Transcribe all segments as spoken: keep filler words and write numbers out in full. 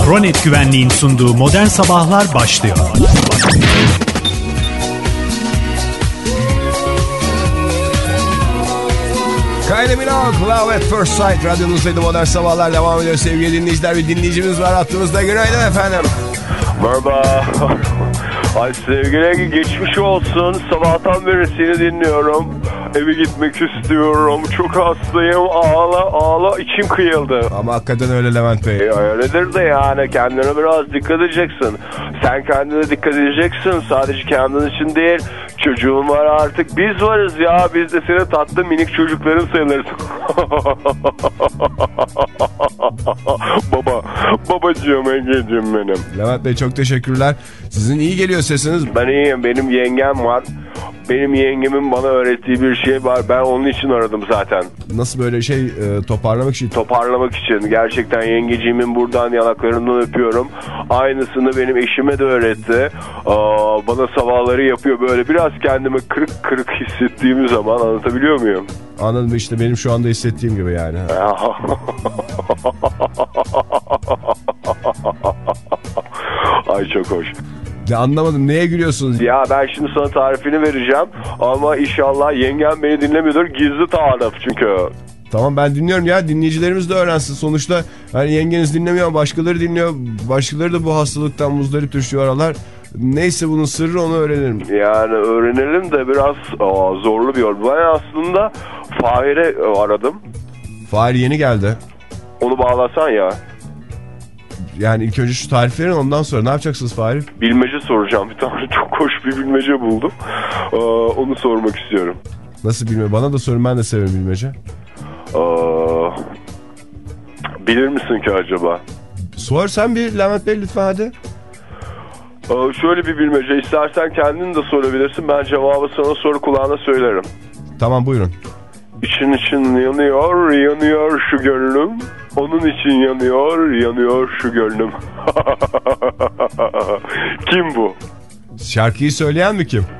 Pronet Güvenliğin sunduğu Modern Sabahlar başlıyor. Kylie Minogue, Love at First Sight. Radyonuzdaydı, Modern Sabahlar devam ediyor sevgili dinleyiciler. Bir dinleyicimiz var hattımızda. Günaydın efendim. Merhaba. Ay sevgili, geçmiş olsun. Sabahtan beri seni dinliyorum. Eve gitmek istiyorum. Çok hastayım. Ağla ağla içim kıyıldı. Ama hakikaten öyle Levent Bey. E, öyledir de yani kendine biraz dikkat edeceksin. Sen kendine dikkat edeceksin. Sadece kendin için değil. Çocuğun var artık. Biz varız ya. Biz de senin tatlı minik çocukların sayılırız. Baba. Babacığım, Ege'cim benim. Levent Bey çok teşekkürler. Sizin iyi geliyor sesiniz. Ben iyiyim. Benim yengem var. Benim yengemin bana öğrettiği bir şey var. Ben onun için aradım zaten. Nasıl böyle şey e, toparlamak için? Toparlamak için. Gerçekten yengeciğimin buradan yanaklarından öpüyorum. Aynısını benim eşime de öğretti. Aa, bana sabahları yapıyor böyle. Biraz kendimi kırık kırık hissettiğim zaman, anlatabiliyor muyum? Anladım, işte benim şu anda hissettiğim gibi yani. Ay çok hoş. Ya anlamadım, neye gülüyorsunuz? Ya ben şimdi sana tarifini vereceğim ama inşallah yengem beni dinlemiyordur. Gizli tarif çünkü. Tamam, ben dinliyorum ya, dinleyicilerimiz de öğrensin. Sonuçta hani yengeniz dinlemiyor ama başkaları dinliyor. Başkaları da bu hastalıktan muzdarip düşüyor aralar. Neyse, bunun sırrı, onu öğrenelim. Yani öğrenelim de biraz aa, zorlu bir yol. Ben aslında Fahir'e aradım. Fahir yeni geldi. Onu bağlasan ya. Yani ilk önce şu tarifi verin, ondan sonra ne yapacaksınız Fahir? Bilmece soracağım. Bir tane çok hoş bir bilmece buldum. Ee, onu sormak istiyorum. Nasıl bilmece? Bana da sorun, ben de severim bilmece. Ee, bilir misin ki acaba? Sor sen bir Levent Bey lütfen, hadi. Ee, şöyle bir bilmece. İstersen kendin de sorabilirsin. Ben cevabı sana soru kulağına söylerim. Tamam, buyurun. İçin için yanıyor, yanıyor şu gönlüm. Onun için yanıyor, yanıyor şu gönlüm. Kim bu? Şarkıyı söyleyen mi kim?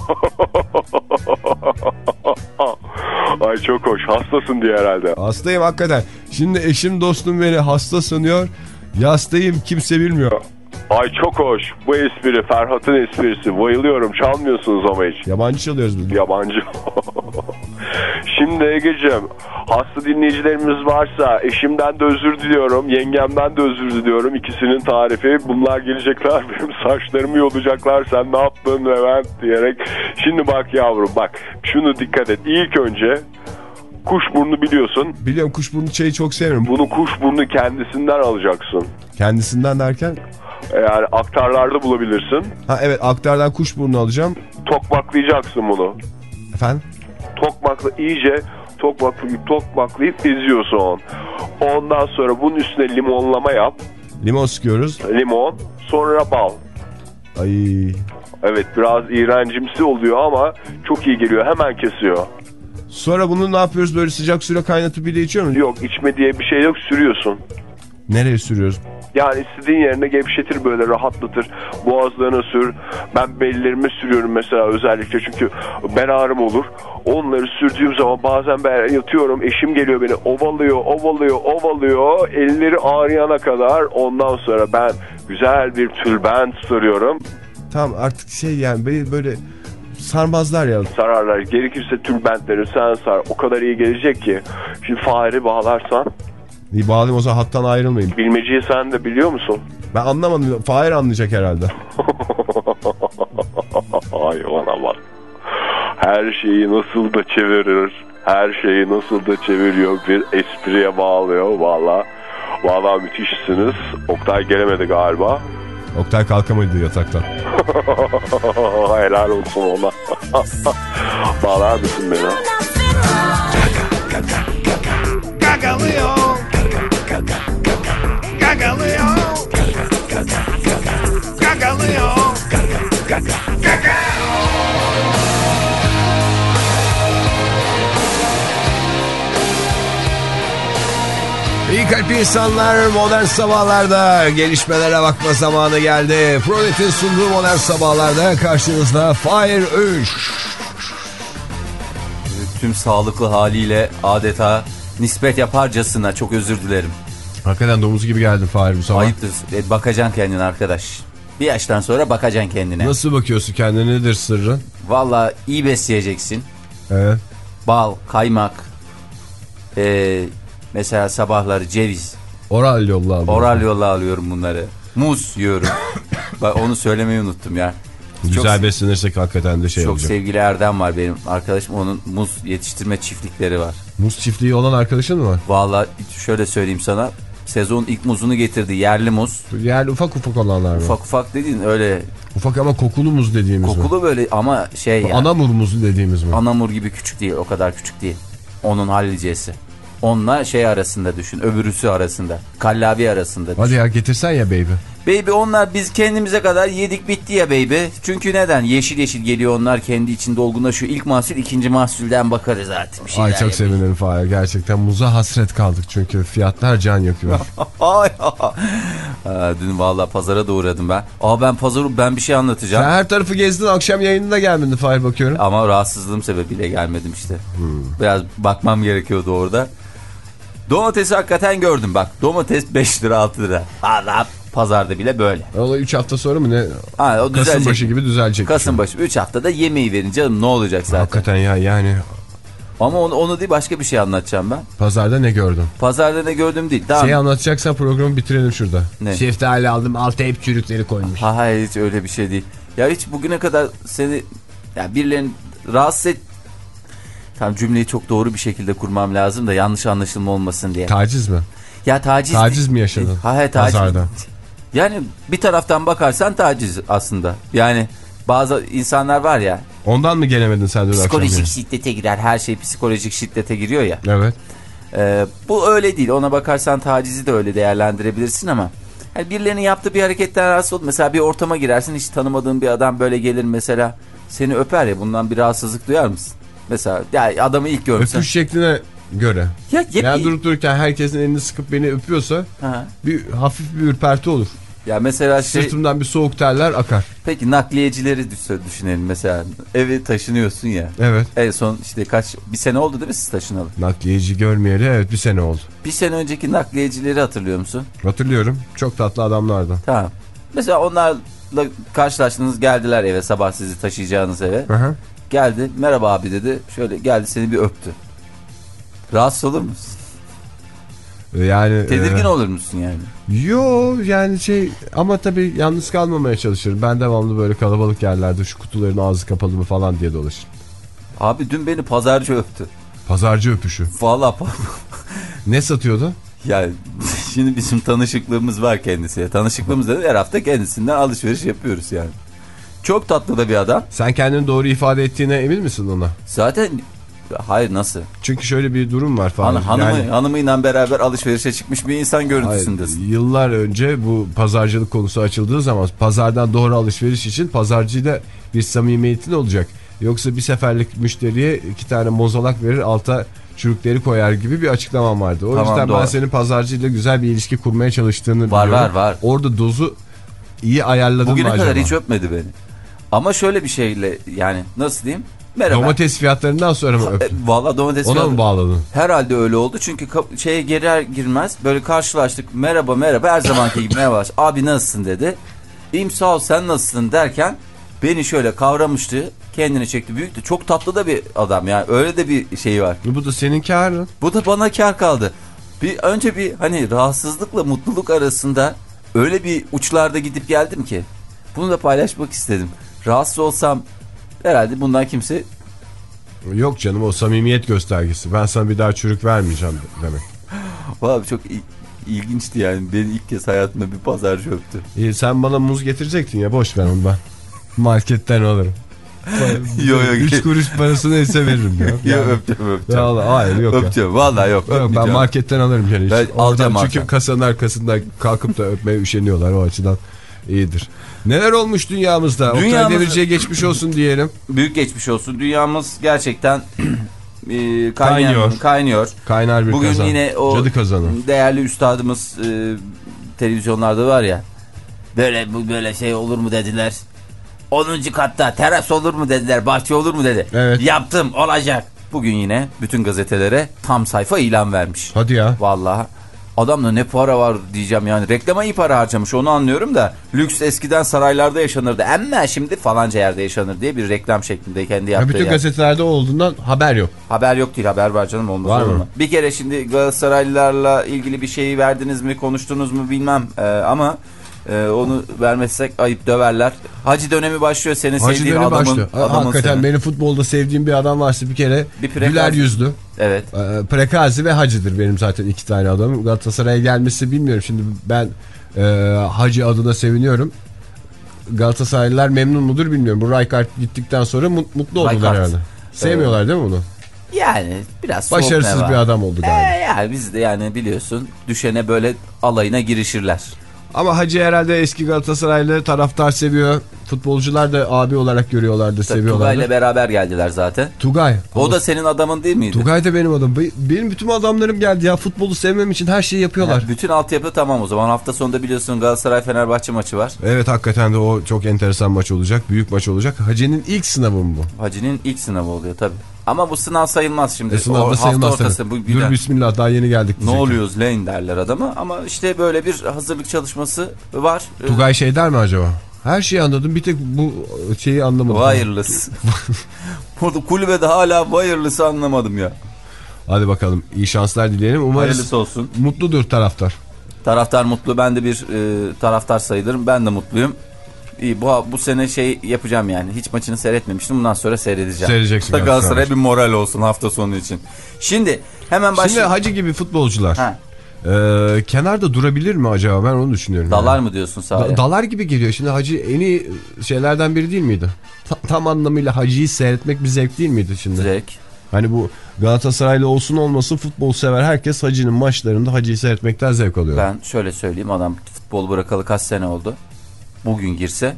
Ay çok hoş. Hastasın diye herhalde. Hastayım hakikaten. Şimdi eşim dostum beni hasta sanıyor. Yastayım, kimse bilmiyor. Ay çok hoş. Bu espri Ferhat'ın esprisi. Bayılıyorum. Çalmıyorsunuz ama hiç. Yabancı çalıyoruz biz. Yabancı. Şimdi Ege'cim, hasta dinleyicilerimiz varsa eşimden de özür diliyorum, yengemden de özür diliyorum. İkisinin tarifi. Bunlar gelecekler, benim saçlarımı yolacaklar. Sen ne yaptın Levent diyerek. Şimdi bak yavrum, bak şunu dikkat et. İlk önce kuşburnu biliyorsun. Biliyorum, kuşburnu çayı çok severim. Bunu kuşburnu kendisinden alacaksın. Kendisinden derken? Yani aktarlarda bulabilirsin. Ha evet, aktardan kuşburnu alacağım. Tokmaklayacaksın bunu. Efendim? Tokmakla iyice tokmaklayıp tokmaklayıp eziyorsun. Ondan sonra bunun üstüne limonlama yap. Limon sıkıyoruz. Limon, sonra bal. Ay. Evet, biraz iğrencimsi oluyor ama çok iyi geliyor. Hemen kesiyor. Sonra bunu ne yapıyoruz? Böyle sıcak suyla kaynatıp bir de içiyor muyuz? Yok, içme diye bir şey yok, sürüyorsun. Nereye sürüyoruz? Yani istediğin yerine gevşetir, böyle rahatlatır. Boğazlarına sür. Ben bellerime sürüyorum mesela özellikle, çünkü bel ağrım olur. Onları sürdüğüm zaman bazen ben yatıyorum, eşim geliyor beni ovalıyor, ovalıyor, ovalıyor. Elleri ağrıyana kadar, ondan sonra ben güzel bir tülbent sarıyorum. Tamam, artık şey yani böyle sarmazlar ya. Sararlar. Gerekirse tülbentleri sen sar. O kadar iyi gelecek ki. Şimdi Fahir'i bağlarsan. İyi, bağlayayım o zaman, hattan ayrılmayayım. Bilmeceyi sen de biliyor musun? Ben anlamadım. Fahir anlayacak herhalde. Ay bana bak. Her şeyi nasıl da çevirir. Her şeyi nasıl da çeviriyor. Bir espriye bağlıyor. Valla. Valla müthişsiniz. Oktay gelemedi galiba. Oktay kalkamadı yataktan. Helal olsun ona. Bağlar mısın beni? Gagalıyor. Gagalıyor. Gagalıyor. İyi kalp insanlar, modern sabahlarda gelişmelere bakma zamanı geldi. Pronet'in sunduğu modern sabahlarda karşınızda Fahir Öğünç. Tüm sağlıklı haliyle adeta nispet yaparcasına çok özür dilerim. Hakikaten domuz gibi geldin Fahir bu sabah. Ayıptır. E, bakacaksın kendine arkadaş. Bir yaştan sonra bakacaksın kendine. Nasıl bakıyorsun kendine, nedir sırrın? Valla iyi besleyeceksin. Evet. Bal, kaymak. Ee, mesela sabahları ceviz. Oral yolla alıyorum. Oral yolla alıyorum bunları. Muz yiyorum. Bak onu söylemeyi unuttum ya. Güzel çok, beslenirsek hakikaten de şey çok olacak. Çok sevgili Erdem var benim arkadaşım. Onun muz yetiştirme çiftlikleri var. Muz çiftliği olan arkadaşın mı var? Valla şöyle söyleyeyim sana. Sezonun ilk muzunu getirdi. Yerli muz. Yani ufak ufak olanlar mı? Ufak ufak dediğin öyle. Ufak ama kokulu muz dediğimiz kokulu mi? Kokulu böyle ama şey ya. Anamur muzu dediğimiz mi? Anamur gibi küçük değil. O kadar küçük değil. Onun hallicesi. Onunla şey arasında düşün. Öbürüsü arasında. Kallavi arasında düşün. Hadi ya getirsen ya baby. Baby onlar biz kendimize kadar yedik bitti ya baby. Çünkü neden? Yeşil yeşil geliyor onlar kendi içinde olgunlaşıyor. İlk mahsul ikinci mahsulden bakarız artık. Bir Ay çok yapayım. Sevinirim Fahir. Gerçekten muza hasret kaldık çünkü fiyatlar can yakıyor. Ay, dün vallahi pazara da uğradım ben. Aa ben pazarı ben bir şey anlatacağım. Sen her tarafı gezdin, akşam yayınında gelmedin Fahir bakıyorum. Ama rahatsızlığım sebebiyle gelmedim işte. Hmm. Biraz bakmam gerekiyordu orada. Domatesi hakikaten gördüm bak. Domates beş lira altı lira. Allah pazarda bile böyle. O üç hafta sonra mı ne? Ha, o Kasımbaşı gibi düzelecek. Kasımbaşı üç haftada yemeği verin canım ne olacak zaten. Hakikaten ya yani. Ama onu, onu değil başka bir şey anlatacağım ben. Pazarda ne gördün? Pazarda ne gördüm değil. Tamam. Şeyi anlatacaksan programı bitirelim şurada. Ne? Şeftali aldım, alta hep çürükleri koymuş. Ha, hayır hiç öyle bir şey değil. Ya hiç bugüne kadar seni ya birilerinin rahatsız et. Tam cümleyi çok doğru bir şekilde kurmam lazım da yanlış anlaşılma olmasın diye. Taciz mi? Ya taciz. Taciz mi yaşadın? Ha, hayır taciz. Pazarda. Yani bir taraftan bakarsan taciz aslında. Yani bazı insanlar var ya. Ondan mı gelemedin sen de? Psikolojik şiddete girer. Her şey psikolojik şiddete giriyor ya. Evet. Ee, bu öyle değil. Ona bakarsan tacizi de öyle değerlendirebilirsin ama. Yani birilerinin yaptığı bir hareketten rahatsız ol. Mesela bir ortama girersin hiç tanımadığın bir adam böyle gelir mesela. Seni öper ya bundan bir rahatsızlık duyar mısın? Mesela ya adamı ilk görmüşsün. Öpüş şekline göre. Ya, yep, yani durup dururken herkesin elini sıkıp beni öpüyorsa ha. bir hafif bir ürperti olur. Ya mesela şey, sırtımdan bir soğuk terler akar. Peki nakliyecileri düşünelim mesela. Eve taşınıyorsun ya. Evet. En son işte kaç bir sene oldu değil mi siz taşınalı? Nakliyeci görmeyeli evet bir sene oldu. Bir sene önceki nakliyecileri hatırlıyor musun? Hatırlıyorum. Çok tatlı adamlardı. Tamam. Mesela onlarla karşılaştınız geldiler eve sabah sizi taşıyacağınız eve. Hı hı. Geldi merhaba abi dedi. Şöyle geldi seni bir öptü. Rahatsız olur musun? Yani tedirgin e, olur musun yani? Yo yani şey ama tabii yalnız kalmamaya çalışırım. Ben devamlı böyle kalabalık yerlerde şu kutuların ağzı kapalı mı falan diye dolaşırım. Abi dün beni pazarcı öptü. Pazarcı öpüşü. Vallahi ne satıyordu? Yani şimdi bizim tanışıklığımız var kendisiyle. Tanışıklığımız da her hafta kendisinden alışveriş yapıyoruz yani. Çok tatlı da bir adam. Sen kendini doğru ifade ettiğine emin misin ona? Zaten hayır nasıl? Çünkü şöyle bir durum var falan. Han, hanımı, yani, hanımıyla beraber alışverişe çıkmış bir insan görüntüsündesin. Hayır, yıllar önce bu pazarcılık konusu açıldığı zaman pazardan doğru alışveriş için pazarcıyla bir samimiyetin olacak. Yoksa bir seferlik müşteriye iki tane mozolak verir alta çürükleri koyar gibi bir açıklamam vardı. O tamam, yüzden doğru. Ben senin pazarcıyla güzel bir ilişki kurmaya çalıştığını var, biliyorum. Var var var. Orada dozu iyi ayarladın bugüne mı acaba? Bugüne kadar hiç öpmedi beni. Ama şöyle bir şeyle yani nasıl diyeyim? Merhaba. Domates fiyatlarından sonra mı öptün? Valla domates ona fiyatları. mı bağladın? Herhalde öyle oldu çünkü şeye girer girmez böyle karşılaştık. Merhaba merhaba her zamanki gibi merhaba. Abi nasılsın dedi. İyiyim sağ ol sen nasılsın derken beni şöyle kavramıştı. Kendini çekti büyüktü. Çok tatlı da bir adam yani öyle de bir şey var. Bu da senin kârın. Bu da bana kâr kaldı. Bir önce bir hani rahatsızlıkla mutluluk arasında öyle bir uçlarda gidip geldim ki. Bunu da paylaşmak istedim. Rahatsız olsam herhalde bundan kimse... Yok canım o samimiyet göstergesi. Ben sana bir daha çürük vermeyeceğim demek. Vallahi çok ilginçti yani. Beni ilk kez hayatımda bir pazarcı öptü. İyi, sen bana muz getirecektin ya boş ver onu ben. Marketten alırım. Yok yok. üç kuruş parası neyse veririm ya. Yani. Yok öpeceğim öpeceğim. Vallahi hayır yok. Öpeceğim vallahi yok. Yok ben marketten alırım yani. Ben oradan çünkü kasanın arkasında kalkıp da öpmeye üşeniyorlar o açıdan iyidir. Neler olmuş dünyamızda? Dünyamız... Oktay Demirci'ye geçmiş olsun diyelim. Büyük geçmiş olsun. Dünyamız gerçekten e, kaynayan, kaynıyor. kaynıyor. Kaynar bir bugün kazan. Yine o cadı kazanı. Değerli üstadımız e, televizyonlarda var ya. Böyle bu böyle şey olur mu dediler. onuncu katta teras olur mu dediler. Bahçe olur mu dedi. Evet. Yaptım olacak. Bugün yine bütün gazetelere tam sayfa ilan vermiş. Hadi ya. Vallahi Adamda ne para var diyeceğim yani. Reklama iyi para harcamış, onu anlıyorum da. Lüks eskiden saraylarda yaşanırdı. Ama şimdi falanca yerde yaşanır diye bir reklam şeklinde kendi yaptığı. Ya bütün yer. gazetelerde olduğundan haber yok. Haber yok değil, haber var canım, olmaz var olur mı? mu? Bir kere şimdi Galatasaraylılarla ilgili bir şeyi verdiniz mi, konuştunuz mu bilmem ee, ama e, onu vermezsek ayıp, döverler. Hacı dönemi başlıyor, senin Hacı sevdiğin dönemi adamın. başlıyor. adamın Hakikaten senin. benim futbolda sevdiğim bir adam varsa bir kere Bir Prekazi. güler yüzlü. Evet. E, Prekazi ve Hacı'dır benim zaten iki tane adamım. Galatasaray'a gelmesi bilmiyorum. Şimdi ben e, Hacı adına seviniyorum. Galatasaraylılar memnun mudur bilmiyorum. Bu Rijkaard gittikten sonra mut, mutlu oldular Rijkaard. herhalde. Sevmiyorlar değil mi bunu? Yani biraz soğuk Başarısız ne var? bir adam oldu galiba. Ee, yani biz de yani biliyorsun düşene böyle alayına girişirler. Ama Hacı herhalde eski Galatasaraylı, taraftar seviyor. Futbolcular da abi olarak görüyorlardı, seviyorlardı. Tugay'la beraber geldiler zaten. Tugay. O da senin adamın değil miydi? Tugay da benim adamım. Benim bütün adamlarım geldi ya. Futbolu sevmem için her şeyi yapıyorlar. Yani bütün altyapı tamam o zaman. Hafta sonunda biliyorsun Galatasaray-Fenerbahçe maçı var. Evet, hakikaten de o çok enteresan maç olacak. Büyük maç olacak. Hacı'nın ilk sınavı mı bu? Hacı'nın ilk sınavı oluyor tabii. Ama bu sınav sayılmaz şimdi. E, sınavda o, sayılmaz hafta ortası. tabii. Bu, Dur bismillah, daha yeni geldik. Ne oluyoruz lan derler adama. Ama işte böyle bir hazırlık çalışması var. Tugay şey der mi acaba? Her şeyi anladım, bir tek bu şeyi anlamadım. Wireless. Burada kulübede hala wireless'ı anlamadım ya. Hadi bakalım, iyi şanslar dileyelim. Umarız Hayırlısı olsun. mutludur taraftar. Taraftar mutlu. Ben de bir e, taraftar sayılırım. Ben de mutluyum. İyi, bu, bu sene şey yapacağım yani. Hiç maçını seyretmemiştim. Bundan sonra seyredeceğim. Seyredeceksin. Da Galatasaray'a bir moral olsun hafta sonu için. Şimdi hemen başlayalım. Şimdi Hacı gibi futbolcular Ha. e, kenarda durabilir mi acaba? Ben onu düşünüyorum. Dalar yani. mı diyorsun sahaya? Da, dalar gibi geliyor. Şimdi Hacı en iyi şeylerden biri değil miydi? Ta, tam anlamıyla Hacı'yı seyretmek bir zevk değil miydi şimdi? Zevk. Hani bu Galatasaraylı olsun olmasın futbol sever herkes Hacı'nın maçlarında Hacı'yı seyretmekten zevk alıyor. Ben şöyle söyleyeyim, adam futbol bırakalı kaç sene oldu? Bugün girse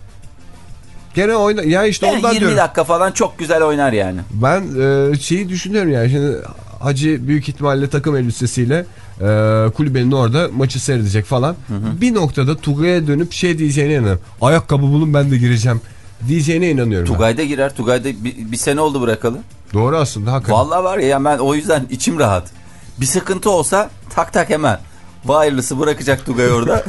Gene oyna ya işte yani ondan yirmi diyorum. dakika falan çok güzel oynar yani. Ben e, şeyi düşünüyorum yani şimdi Hacı büyük ihtimalle takım elbisesiyle e, kulübenin orada maçı seyredecek falan. Hı hı. Bir noktada Tugay'a dönüp şey diyeceğine inanıyorum. Ayakkabı bulun ben de gireceğim diyeceğine inanıyorum. Tugay'da girer. Tugay'da bir, bir sene oldu bırakalı. Doğru aslında hakikaten. Vallahi var ya, ben o yüzden içim rahat. Bir sıkıntı olsa tak tak hemen wireless'ı bırakacak Tugay orada.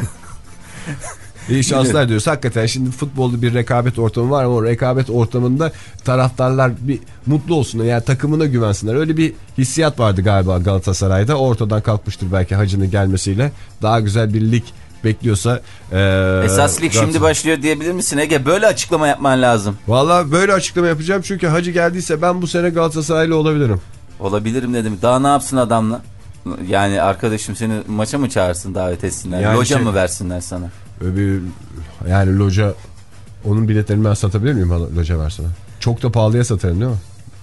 İyi şanslar diyoruz. Hakikaten şimdi futbolda bir rekabet ortamı var ama o rekabet ortamında taraftarlar bir mutlu olsunlar. Yani takımına güvensinler. Öyle bir hissiyat vardı galiba Galatasaray'da. Ortadan kalkmıştır belki Hacı'nın gelmesiyle. Daha güzel bir lig bekliyorsa. Ee, Esas lig şimdi başlıyor diyebilir misin Ege? Böyle açıklama yapman lazım. Valla böyle açıklama yapacağım çünkü Hacı geldiyse ben bu sene Galatasaraylı olabilirim. Olabilirim dedim. Daha ne yapsın adamla? Yani arkadaşım seni maça mı çağırsın, davet etsinler? Yani Loca şey, mı versinler sana? Bir, yani loca, onun biletlerini ben satabilir miyim loca versene? Çok da pahalıya satarım değil mi?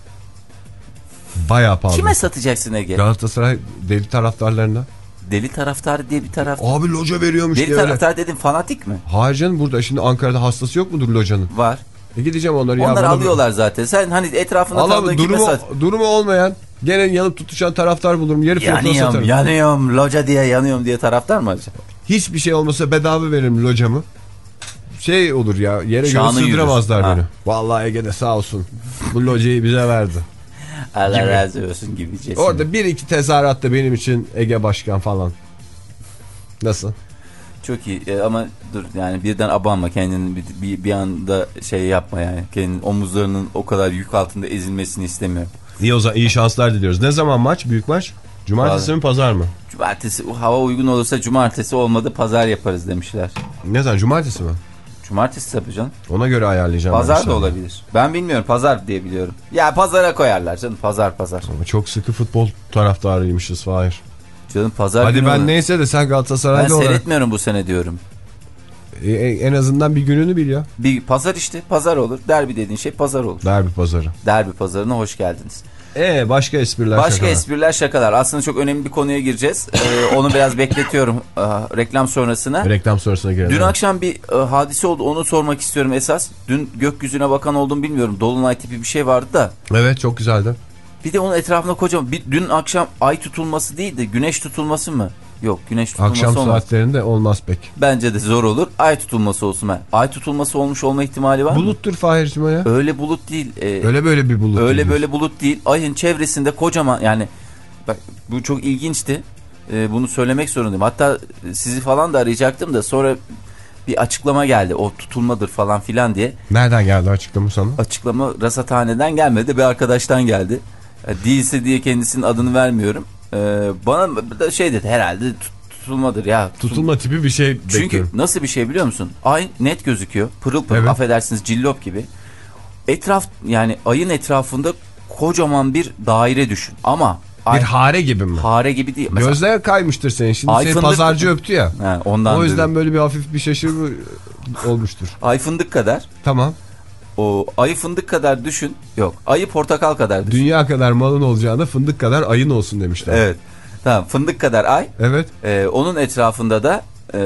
Bayağı pahalı. Kime satacaksın Ege? Galatasaray deli taraftarlarına. Deli taraftar diye bir taraf. Abi loca veriyormuş Deli diye taraftar dedim, fanatik mi? Hayır canım, burada şimdi Ankara'da hastası yok mudur locanın? Var. E gideceğim onları. Onlar ya, alıyorlar bana... zaten. Sen hani etrafında tanıdığın kime durumu, sat? durumu olmayan gene yanıp tutuşan taraftar bulurum. Yarı fiyatına Yanıyorum, satarım. yanıyorum, loca diye yanıyorum diye taraftar mı acaba? Hiçbir şey olmasa bedava veririm locamı. Şey olur ya, yere Şanı göre sığdıramazlar yürür. beni. Ha. Vallahi Ege'de sağ olsun. Bu locayı bize verdi. Allah razı olsun gibi. Orada bir iki tezahürat da benim için Ege Başkan falan. Nasıl? Çok iyi ee, ama dur yani birden abanma kendini, bir, bir, bir anda şey yapma yani. Kendinin omuzlarının o kadar yük altında ezilmesini istemiyorum. İyi o zaman, iyi şanslar diliyoruz. Ne zaman maç? Büyük maç? Cumartesi Vallahi. mi pazar mı? Cumartesi, hava uygun olursa cumartesi, olmadı pazar yaparız demişler. Ne zaman, cumartesi mi? Cumartesi tabii canım. Ona göre ayarlayacağım. Pazar da olabilir. Ben bilmiyorum, pazar diye biliyorum. Ya pazara koyarlar canım, pazar pazar. Ama çok sıkı futbol taraftarıymışız Fahir. Canım pazar Hadi günü ben olur. Neyse de sen Galatasaraylı Ben olarak. Ben seyretmiyorum bu sene diyorum. E, en azından bir gününü bil ya. Bir pazar işte, pazar olur. Derbi dediğin şey pazar olur. Derbi pazarı. Derbi pazarına hoş geldiniz. Ee başka espriler, Başka şakalar. espriler, şakalar. Aslında çok önemli bir konuya gireceğiz. Ee, onu biraz bekletiyorum e, reklam sonrasına. Reklam sonrasına girelim. Dün akşam bir e, hadise oldu. Onu sormak istiyorum esas. Dün gökyüzüne bakan oldum bilmiyorum. Dolunay tipi bir şey vardı da. Evet, çok güzeldi. Bir de onun etrafında kocaman. Bir, dün akşam ay tutulması değil de güneş tutulması mı? Yok, güneş tutulması Akşam olmaz. saatlerinde olmaz pek. Bence de zor olur. Ay tutulması olsun ben. Ay tutulması olmuş olma ihtimali var mı? Buluttur Fahir'cim o ya. Öyle bulut değil. Ee, öyle böyle bir bulut Öyle değil. böyle bulut değil. Ayın çevresinde kocaman, yani bak bu çok ilginçti. e, bunu söylemek zorundayım. Hatta sizi falan da arayacaktım da sonra bir açıklama geldi. O tutulmadır falan filan diye. Nereden geldi açıklama sana? Açıklama rasathaneden gelmedi, bir arkadaştan geldi. Yani değilse diye kendisinin adını vermiyorum. E, bana da şey dedi, herhalde tutulmadır ya. Tutul... Tutulma tipi bir şey Çünkü bekliyorum. nasıl bir şey biliyor musun? Ay net gözüküyor. Pırıl pırıl, evet. Affedersiniz, cillop gibi. Etraf, yani ayın etrafında kocaman bir daire düşün. Ama bir ay, hare gibi mi? Hare gibi değil. Mesela, gözler kaymıştır senin. Şimdi seni fındık... pazarcı öptü ya. He, ondan o yüzden dedim. böyle bir hafif bir şaşırma olmuştur. Ay fındık kadar. Tamam. O ayı fındık kadar düşün. Yok. Ayı portakal kadar düşün. Dünya kadar malın olacağına fındık kadar ayın olsun demişler. Evet. Tamam, fındık kadar ay. Evet. Ee, onun etrafında da e,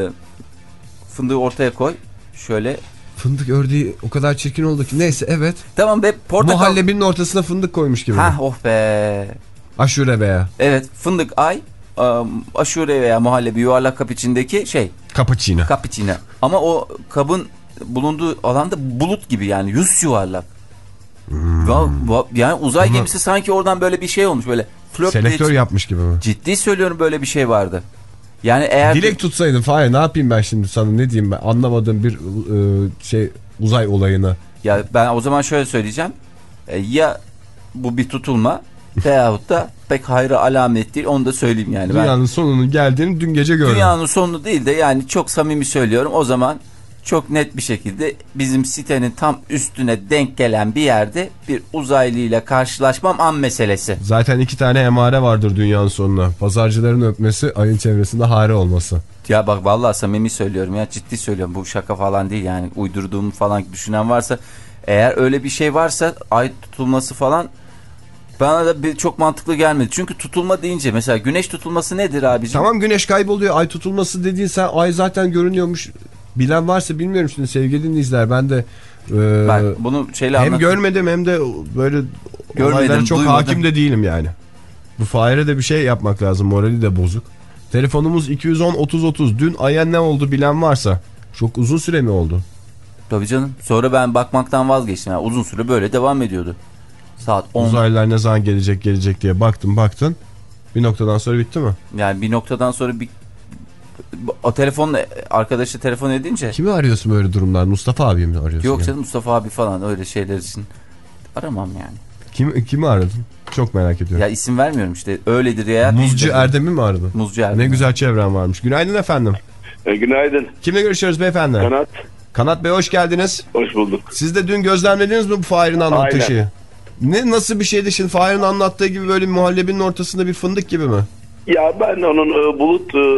fındığı ortaya koy. Şöyle. Fındık ördeği o kadar çirkin oldu ki. Neyse, evet. Tamam be, portakal. Muhallebinin ortasına fındık koymuş gibi. Hah, oh be. Aşure veya. Evet, fındık, ay, aşure veya muhallebi, yuvarlak kap içindeki şey. Cappuccino. Cappuccino. Ama o kabın bulunduğu alanda bulut gibi, yani yüz yuvarlak. Hmm. Yani uzay Ama gemisi sanki oradan böyle bir şey olmuş, böyle. Selektör yapmış gibi mi? Ciddi söylüyorum, böyle bir şey vardı. Yani eğer... Dilek tutsaydın Fahir, ne yapayım ben şimdi sana, ne diyeyim ben, anlamadığım bir e, şey uzay olayını. Ya ben o zaman şöyle söyleyeceğim. E, ya bu bir tutulma veyahut da pek hayra alamet değil, onu da söyleyeyim yani. Dünyanın ben, sonunun geldiğini dün gece gördüm. Dünyanın sonu değil de, yani çok samimi söylüyorum, o zaman çok net bir şekilde bizim sitenin tam üstüne denk gelen bir yerde bir uzaylıyla karşılaşmam an meselesi. Zaten iki tane emare vardır dünyanın sonuna. Pazarcıların öpmesi, ayın çevresinde hare olması. Ya bak, vallahi samimi söylüyorum ya, ciddi söylüyorum, bu şaka falan değil yani, uydurduğumu falan düşünen varsa, eğer öyle bir şey varsa ay tutulması falan bana da bir, çok mantıklı gelmedi. Çünkü tutulma deyince mesela güneş tutulması nedir abiciğim? Tamam, güneş kayboluyor, ay tutulması dediğin, sen ay zaten görünüyormuş. Bilen varsa bilmiyorum şimdi sevgili dinleyiciler, ben de e, ben bunu şeyle hem anlat- görmedim hem de böyle görmedim, olaylara çok duymadım. hakim de değilim yani. Bu Fahir'e de bir şey yapmak lazım, morali de bozuk. Telefonumuz iki yüz on otuz otuz. Dün aya ne oldu bilen varsa. Çok uzun süre mi oldu? Tabii canım. Sonra ben bakmaktan vazgeçtim. Yani uzun süre böyle devam ediyordu. Saat on. Uzaylılar ne zaman gelecek gelecek diye baktın baktın. Bir noktadan sonra bitti mi? Yani bir noktadan sonra bir o telefonla, arkadaşı telefon edince. Kimi arıyorsun böyle durumlar? Mustafa abi mi arıyorsun? Yok ya? canım, Mustafa abi falan öyle şeyler için aramam yani. Kim, kimi aradın? Çok merak ediyorum. Ya isim vermiyorum işte, öyledir ya. Muzcu Erdem'i mi aradın? Muzcu Erdem. Ne güzel çevren varmış. Günaydın efendim. E, günaydın. Kimle görüşüyoruz beyefendi? Kanat. Kanat Bey, hoş geldiniz. Hoş bulduk. Siz de dün gözlemlediniz mi bu Fahir'in anlattığı Aynen. şeyi? Ne, nasıl bir şeydi şimdi Fahir'in anlattığı gibi, böyle muhallebinin ortasında bir fındık gibi mi? Ya ben onun e, bulut e,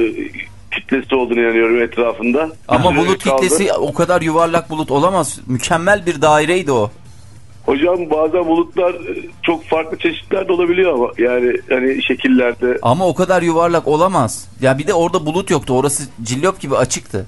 kütlesi olduğunu inanıyorum etrafında. Ama Bir bulut kaldı. kitlesi o kadar yuvarlak bulut olamaz. Mükemmel bir daireydi o. Hocam bazen bulutlar e, çok farklı çeşitler de olabiliyor ama yani hani şekillerde. Ama o kadar yuvarlak olamaz. Ya bir de orada bulut yoktu. Orası cillop gibi açıktı.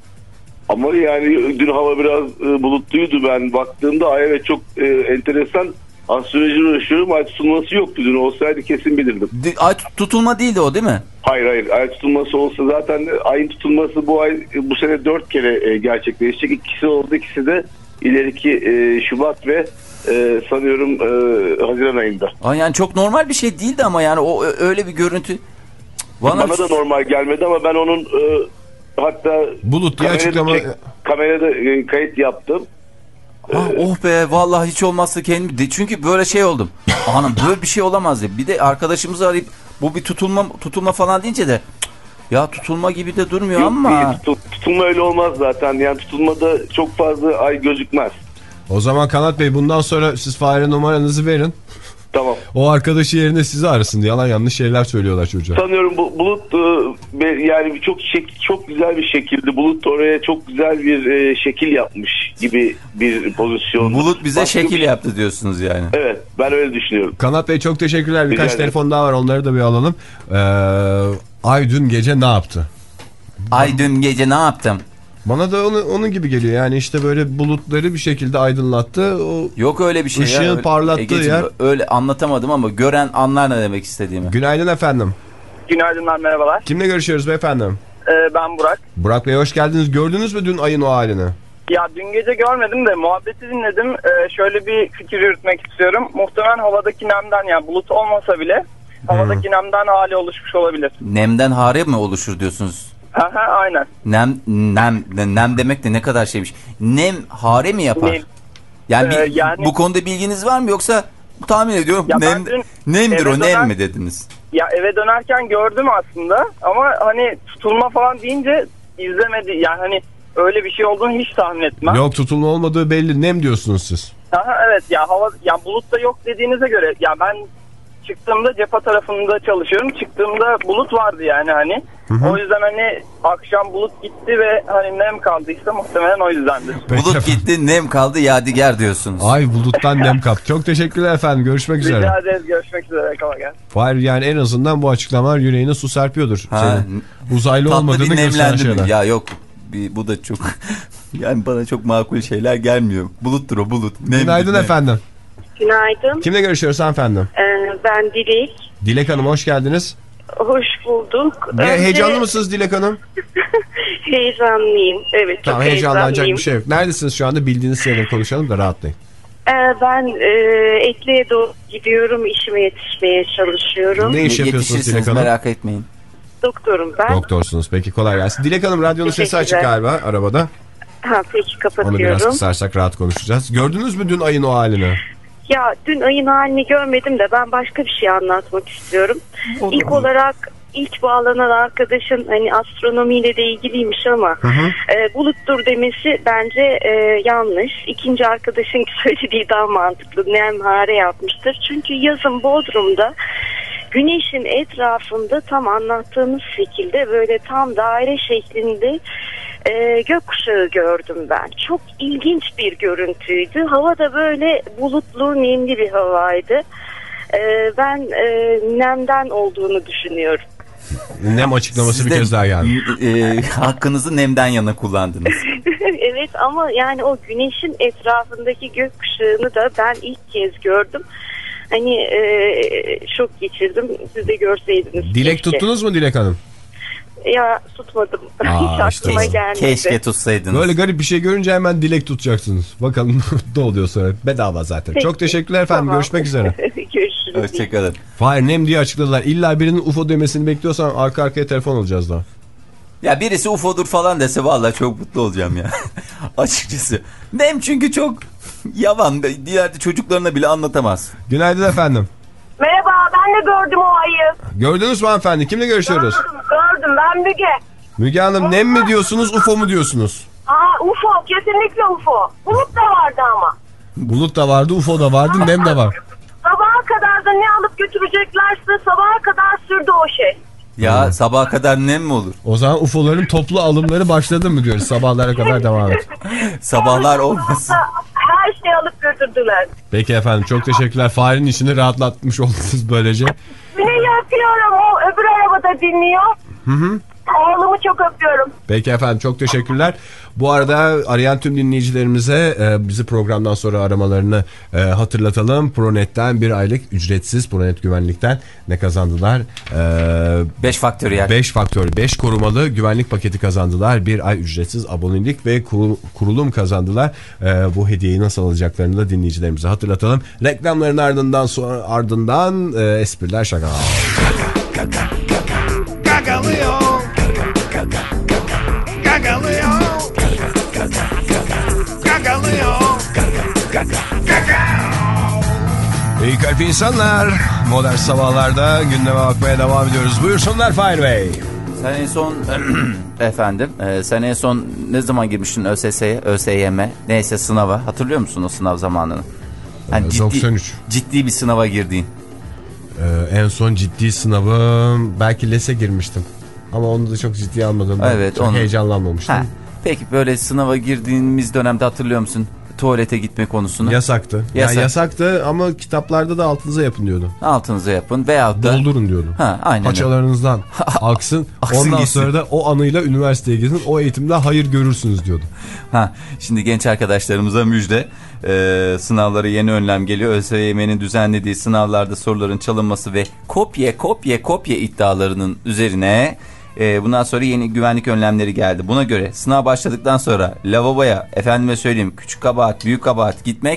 Ama yani dün hava biraz e, bulutluydu, ben baktığımda ay, evet çok e, enteresan. Astroloji uğraşıyorum, ay tutulması yoktu dün, olsaydı kesin bilirdim. Ay tutulma değildi o, değil mi? Hayır hayır, ay tutulması olsa zaten ayın tutulması bu ay bu sene dört kere e, gerçekleşecek. İkisi oldu, ikisi de ileriki e, Şubat ve e, sanıyorum e, Haziran ayında. Ay yani çok normal bir şey değildi ama yani o öyle bir görüntü. Bana, Bana da normal gelmedi ama ben onun e, hatta bulut diye açıklama... çek, kamerada e, kayıt yaptım. Ah, oh be, vallahi hiç olmazsa kendim de, çünkü böyle şey oldum. Anam, böyle bir şey olamaz diye. Bir de arkadaşımızı arayıp bu bir tutulma tutulma falan deyince de ya tutulma gibi de durmuyor. Yok, ama tut, tutulma öyle olmaz zaten. Yani tutulmada çok fazla ay gözükmez. O zaman Kanat Bey, bundan sonra siz Fahir'e numaranızı verin. Tamam. O arkadaşı yerine sizi arasın. Yalan yanlış şeyler söylüyorlar çocuğa. Sanıyorum bu bulut e, yani çok şek, çok güzel bir şekilde bulut oraya çok güzel bir e, şekil yapmış gibi bir pozisyon. Bulut bize Başka şekil bir... yaptı diyorsunuz yani. Evet, ben öyle düşünüyorum. Kanat Bey çok teşekkürler. Birkaç Rica telefon daha var, onları da bir alalım. Ee, ay dün gece ne yaptı? Ay dün gece ne yaptım? Bana da onu, onun gibi geliyor yani, işte böyle bulutları bir şekilde aydınlattı. O yok öyle bir şey. Işığı ya. parlattığı Egeciğim, yer. Öyle anlatamadım ama gören anlar ne demek istediğimi. Günaydın efendim. Günaydınlar, merhabalar. Kimle görüşüyoruz beyefendi? Ee, ben Burak. Burak Bey, hoş geldiniz. Gördünüz mü dün ayın o halini? Ya dün gece görmedim de muhabbeti dinledim. Ee, şöyle bir fikir yürütmek istiyorum. Muhtemelen havadaki nemden, yani bulut olmasa bile Havadaki nemden hali oluşmuş olabilir. Nemden hare mi oluşur diyorsunuz? Aha, aynen. Nem, nem, nem demek de ne kadar şeymiş. Nem hare mi yapar? Nem. Yani, bir, Ee, yani- bu konuda bilginiz var mı yoksa tahmin ediyorum Ya nem, ben dün nemdir o eve nem dönen- mi dediniz? Ya eve dönerken gördüm aslında ama hani tutulma falan deyince izlemedi. Yani hani öyle bir şey olduğunu hiç tahmin etmem. Yok, tutulma olmadığı belli. Nem diyorsunuz siz. Aha, evet ya hava ya bulut da yok dediğinize göre ya ben çıktığımda cephe tarafında çalışıyorum. Çıktığımda bulut vardı yani hani. Hı hı. O yüzden hani akşam bulut gitti ve hani nem kaldıysa muhtemelen o yüzdendir. Bulut gitti, nem kaldı, yadigar diyorsunuz. Ay, buluttan nem kaptı. Çok teşekkürler efendim. Görüşmek üzere. Rica ederiz. Görüşmek üzere. Kolay gelsin. Hayır, yani en azından bu açıklamalar yüreğine su serpiyordur. Ha, Senin uzaylı tatlı olmadığını bir gösteren nemlendi mi? şeyler. Ya yok, bir, bu da çok yani bana çok makul şeyler gelmiyor. Buluttur o, bulut. Nem, Günaydın nem. efendim. Günaydın. Kimle görüşüyoruz hanımefendi? Ee, ben Dilek. Dilek Hanım, hoş geldiniz. Hoş bulduk. Ne, Önce... heyecanlı mısınız Dilek Hanım? Heyecanlıyım. Evet, çok Tamam, heyecanlanacak heyecanlıyım. bir şey yok. Neredesiniz şu anda? Bildiğiniz şeyleri konuşalım da rahatlayın. Ee, ben e, Etli'ye doğru gidiyorum. İşime yetişmeye çalışıyorum. Ne iş yapıyorsunuz Yetişirsiniz, Dilek Hanım? merak etmeyin. Doktorum ben. Doktorsunuz. Peki, kolay gelsin. Dilek Hanım, radyonun sesi açık galiba arabada. Ha, peki Onu kapatıyorum. biraz kısarsak rahat konuşacağız. Gördünüz mü dün ayın o halini? Ya dün ayın halini görmedim de ben başka bir şey anlatmak istiyorum. Olur İlk mu? olarak ilk bağlanan arkadaşın hani astronomiyle de ilgiliymiş ama Hı hı. e, buluttur demesi bence e, yanlış. İkinci arkadaşın söylediği daha mantıklı. Nemhare yapmıştır. Çünkü yazın Bodrum'da güneşin etrafında tam anlattığımız şekilde böyle tam daire şeklinde e, gökkuşağı gördüm ben. Çok ilginç bir görüntüydü. Hava da böyle bulutlu, nemli bir havaydı. E, ben e, nemden olduğunu düşünüyorum. Nem açıklaması Siz bir de, kez daha geldi. E, hakkınızı nemden yana kullandınız. Evet ama yani o güneşin etrafındaki gökkuşağını da ben ilk kez gördüm. Hani e, şok geçirdim. Siz de görseydiniz. Dilek keşke. tuttunuz mu Dilek Hanım? Ya tutmadım. Aa, Hiç işte aklıma o. gelmedi. Keşke tutsaydınız. Böyle garip bir şey görünce hemen dilek tutacaksınız. Bakalım ne oluyor sonra. Bedava zaten. Peki. Çok teşekkürler efendim. Tamam. Görüşmek üzere. Görüşürüz. Hoşçakalın. Hayır, nem diye açıkladılar. İlla birinin U F O demesini bekliyorsan arka arkaya telefon alacağız daha. Ya birisi U F O'dur falan dese vallahi çok mutlu olacağım ya. Açıkçası. Nem çünkü çok yavan. Diğer çocuklarına bile anlatamaz. Günaydın efendim. Merhaba, ben de gördüm o ayı. Gördünüz mü hanımefendi? Kimle görüşüyoruz? Gördüm, gördüm. Ben Müge. Müge Hanım, nem mi diyorsunuz, U F O mu diyorsunuz? Aa, U F O, kesinlikle U F O. Bulut da vardı ama. Bulut da vardı, U F O da vardı, nem de var. Sabaha kadar da ne alıp götüreceklerse sabaha kadar sürdü o şey. Ya sabaha kadar nem mi olur? O zaman U F O'ların toplu alımları başladı mı diyoruz? Sabahlara kadar devam et. Sabahlar olmasın. Her şeyi alıp götürdüler. Peki efendim, çok teşekkürler. Fahri'nin işini rahatlatmış oldunuz böylece. Mine'yi öpüyorum. O öbür arabada dinliyor. Hı hı. Oğlumu çok öpüyorum. Peki efendim, çok teşekkürler. Bu arada arayan tüm dinleyicilerimize e, bizi programdan sonra aramalarını e, hatırlatalım. Pronet'ten bir aylık ücretsiz, Pronet güvenlikten ne kazandılar? beş faktöriyel. beş faktör, beş korumalı güvenlik paketi kazandılar. Bir ay ücretsiz abonelik ve kurul, kurulum kazandılar. E, bu hediyeyi nasıl alacaklarını da dinleyicilerimize hatırlatalım. Reklamların ardından sonra ardından e, espriler, şakalar. Gagalıyor. Gagalıyor. Gagalıyor. İyi kalp insanlar, modern sabahlarda gündeme bakmaya devam ediyoruz. Buyursunlar Fahir Bey. Sen en son efendim e, sen en son ne zaman girmiştin ÖSS'ye, ÖSYM neyse sınava, hatırlıyor musun o sınav zamanını? Yani ciddi, doksan üç. Ciddi bir sınava girdiğin. Ee, en son ciddi sınavım belki LES'e girmiştim. Ama onu da çok ciddiye almadım. Evet, çok onu... heyecanlanmamıştım. Ha. Peki böyle sınava girdiğimiz dönemde hatırlıyor musun? Tuvalete gitme konusunu. Yasaktı. Yasak. Yani yasaktı ama kitaplarda da altınıza yapın diyordu. Altınıza yapın veyahut da... Doldurun diyordu. Ha, aynen. Paçalarınızdan aksın. Aksın Ondan gitsin. sonra da o anıyla üniversiteye gidin. O eğitimden hayır görürsünüz diyordu. Ha, şimdi genç arkadaşlarımıza müjde. Ee, sınavlara yeni önlem geliyor. ÖSYM'nin düzenlediği sınavlarda soruların çalınması ve kopya kopya kopya iddialarının üzerine e, bundan sonra yeni güvenlik önlemleri geldi. Buna göre sınav başladıktan sonra lavaboya, efendime söyleyeyim, küçük kabahat büyük kabahat gitmek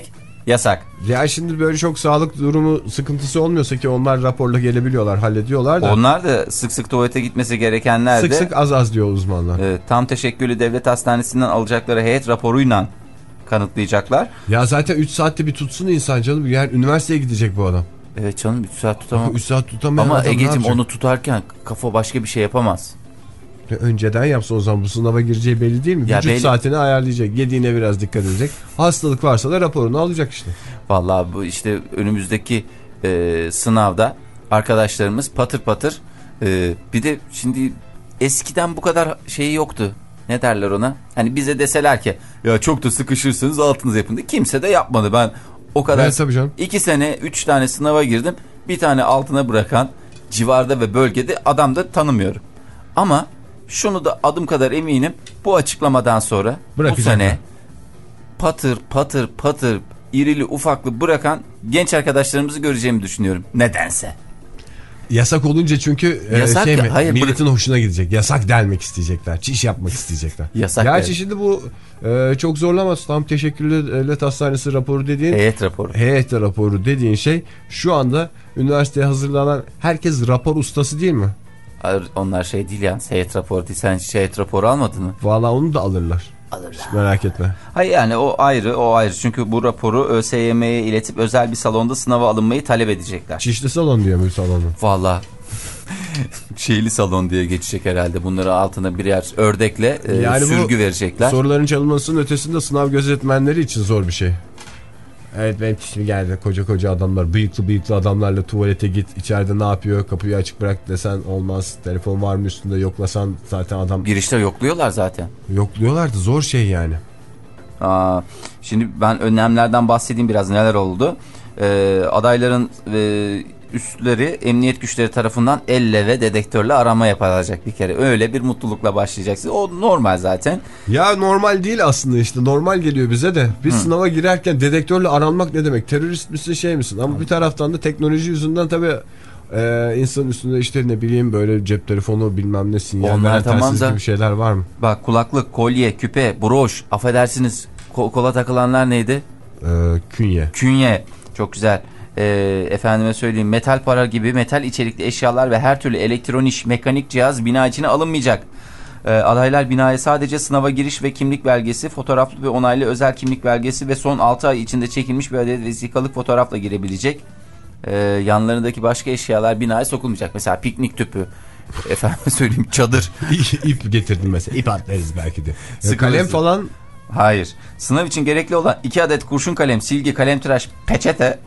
Yasak. Ya şimdi böyle çok sağlık durumu sıkıntısı olmuyorsa ki onlar raporla gelebiliyorlar, hallediyorlar da. Onlar da sık sık tuvalete gitmesi gerekenler de. Sık sık az az diyor uzmanlar. E, tam teşekküllü devlet hastanesinden alacakları heyet raporuyla kanıtlayacaklar. Ya zaten üç saatte bir tutsun insan canım. Yani üniversiteye gidecek bu adam. Evet canım üç saat tutamam. üç saat tutamayan ama adam Ege'cim onu tutarken kafa başka bir şey yapamaz. Önceden yapsa o zaman bu sınava gireceği belli değil mi? Ya Vücut belli. Saatini ayarlayacak. Yediğine biraz dikkat edecek. Hastalık varsa da raporunu alacak işte. Vallahi bu işte önümüzdeki e, sınavda arkadaşlarımız patır patır e, bir de şimdi eskiden bu kadar şeyi yoktu. Ne derler ona? Hani bize deseler ki ya çok da sıkışırsanız altınız yapın diye. Kimse de yapmadı. Ben o kadar evet, tabii canım. iki sene üç tane sınava girdim. Bir tane altına bırakan civarda ve bölgede adam da tanımıyorum. Ama şunu da adım kadar eminim, bu açıklamadan sonra bu sene patır patır patır irili ufaklı bırakan genç arkadaşlarımızı göreceğimi düşünüyorum. Nedense. Yasak olunca çünkü Yasak şey mi, hayır, milletin hoşuna gidecek. Yasak delmek isteyecekler. Çiş yapmak isteyecekler. Yasak. Gerçi evet. Şimdi bu e, çok zorlamaz. Tam teşekküllü devlet hastanesi raporu dediğin. Heyet raporu. Heyet raporu dediğin şey şu anda üniversiteye hazırlanan herkes rapor ustası değil mi? Onlar şey değil yani heyet raporu değil. Sen heyet raporu almadın mı? Valla onu da alırlar. Alırlar. Hiç merak etme. Hayır yani o ayrı o ayrı. Çünkü bu raporu ÖSYM'ye iletip özel bir salonda sınava alınmayı talep edecekler. Çişli salon diyor mu salonu? Valla şeyli salon diye geçecek herhalde. Bunları altına birer ördekle e, yani sürgü verecekler. Soruların çalınmasının ötesinde sınav gözetmenleri için zor bir şey. Evet benim çişim geldi. Koca koca adamlar, bıyıklı bıyıklı adamlarla tuvalete git. İçeride ne yapıyor? Kapıyı açık bırak desen olmaz. Telefon var mı üstünde yoklasan zaten adam... Girişte yokluyorlar zaten. Yokluyorlardı. Zor şey yani. Aa, şimdi ben önlemlerden bahsedeyim biraz neler oldu. Ee, adayların e, üstleri emniyet güçleri tarafından elle ve dedektörle arama yapılacak bir kere. Öyle bir mutlulukla başlayacaksınız. O normal zaten. Ya normal değil aslında işte. Normal geliyor bize de. Biz Hı. sınava girerken dedektörle aranmak ne demek? Terörist misin şey misin? Ama Hı. bir taraftan da teknoloji yüzünden tabii e, insanın üstünde işte ne bileyim böyle cep telefonu bilmem ne sinyaller telsiz gibi şeyler var mı? Bak kulaklık, kolye, küpe, broş affedersiniz ko- kola takılanlar neydi? Ee, künye. Künye. Çok güzel. Ee, efendime söyleyeyim metal para gibi metal içerikli eşyalar ve her türlü elektronik mekanik cihaz bina içine alınmayacak. Ee, adaylar binaya sadece sınava giriş ve kimlik belgesi, fotoğraflı ve onaylı özel kimlik belgesi ve son altı ay içinde çekilmiş bir adet vesikalık fotoğrafla girebilecek. Ee, yanlarındaki başka eşyalar binaya sokulmayacak. Mesela piknik tüpü, efendime söyleyeyim çadır. İp getirdim mesela. İp atlarız belki de. Ya kalem falan. Hayır. Sınav için gerekli olan iki adet kurşun kalem, silgi, kalemtıraş, peçete,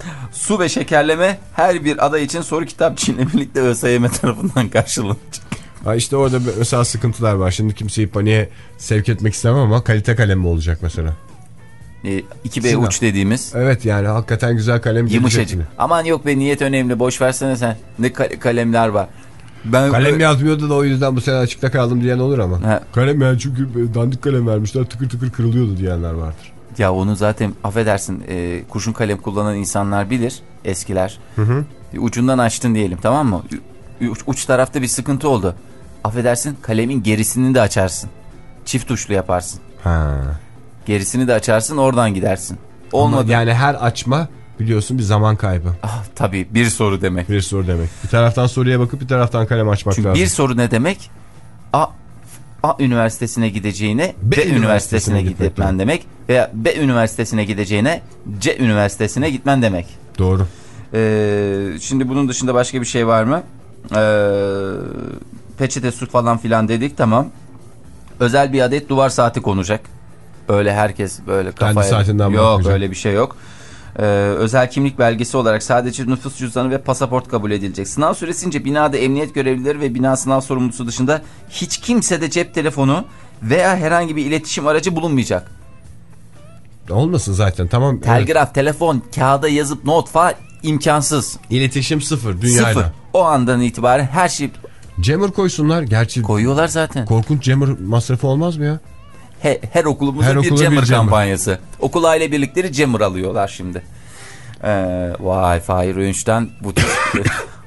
su ve şekerleme her bir aday için soru kitapçığıyla birlikte ÖSYM tarafından karşılanacak. Ha işte orada mesela sıkıntılar var. Şimdi kimseyi paniğe sevk etmek istemem ama kalite kalem mi olacak mesela? E, iki B uç dediğimiz. Evet yani hakikaten güzel kalem. Yumuşacık. Aman yok be niyet önemli boş versene sen. Ne kalemler var. Ben kalem böyle... yazmıyordu da o yüzden bu sene açıkta kaldım diyen olur ama. Ha. Kalem yani çünkü dandik kalem vermişler tıkır tıkır kırılıyordu diyenler vardır. Ya onu zaten affedersin e, kurşun kalem kullanan insanlar bilir eskiler. Hı hı. Ucundan açtın diyelim tamam mı? Uç, uç tarafta bir sıkıntı oldu. Affedersin kalemin gerisini de açarsın. Çift tuşlu yaparsın. Ha. Gerisini de açarsın oradan gidersin. Olmadı. Ama yani her açma biliyorsun bir zaman kaybı. Ah, tabii bir soru demek. Bir soru demek. Bir taraftan soruya bakıp bir taraftan kalem açmak çünkü lazım. Bir soru ne demek? A, A üniversitesine gideceğine B, B üniversitesine gitmen demek. Veya B üniversitesine gideceğine C üniversitesine gitmen demek. Doğru. Ee, şimdi bunun dışında başka bir şey var mı? Ee, peçete su falan filan dedik tamam. Özel bir adet duvar saati konacak. Öyle herkes böyle kafaya... Kendi saatinden yok bakmayacak. Öyle bir şey yok. Ee, özel kimlik belgesi olarak sadece nüfus cüzdanı ve pasaport kabul edilecek. Sınav süresince binada emniyet görevlileri ve bina sınav sorumlusu dışında hiç kimsede cep telefonu veya herhangi bir iletişim aracı bulunmayacak. Olmasın zaten tamam. Telgraf, evet. Telefon, kağıda yazıp not falan imkansız. İletişim sıfır dünyayla. Sıfır. O andan itibaren her şey... Jammer koysunlar gerçi. Koyuyorlar zaten. Korkunç jammer masrafı olmaz mı ya? He, her okulumuzun her bir jammer kampanyası. Okul aile birlikleri jammer alıyorlar şimdi. Ee, vay Fahir Öğünç'ten bu tür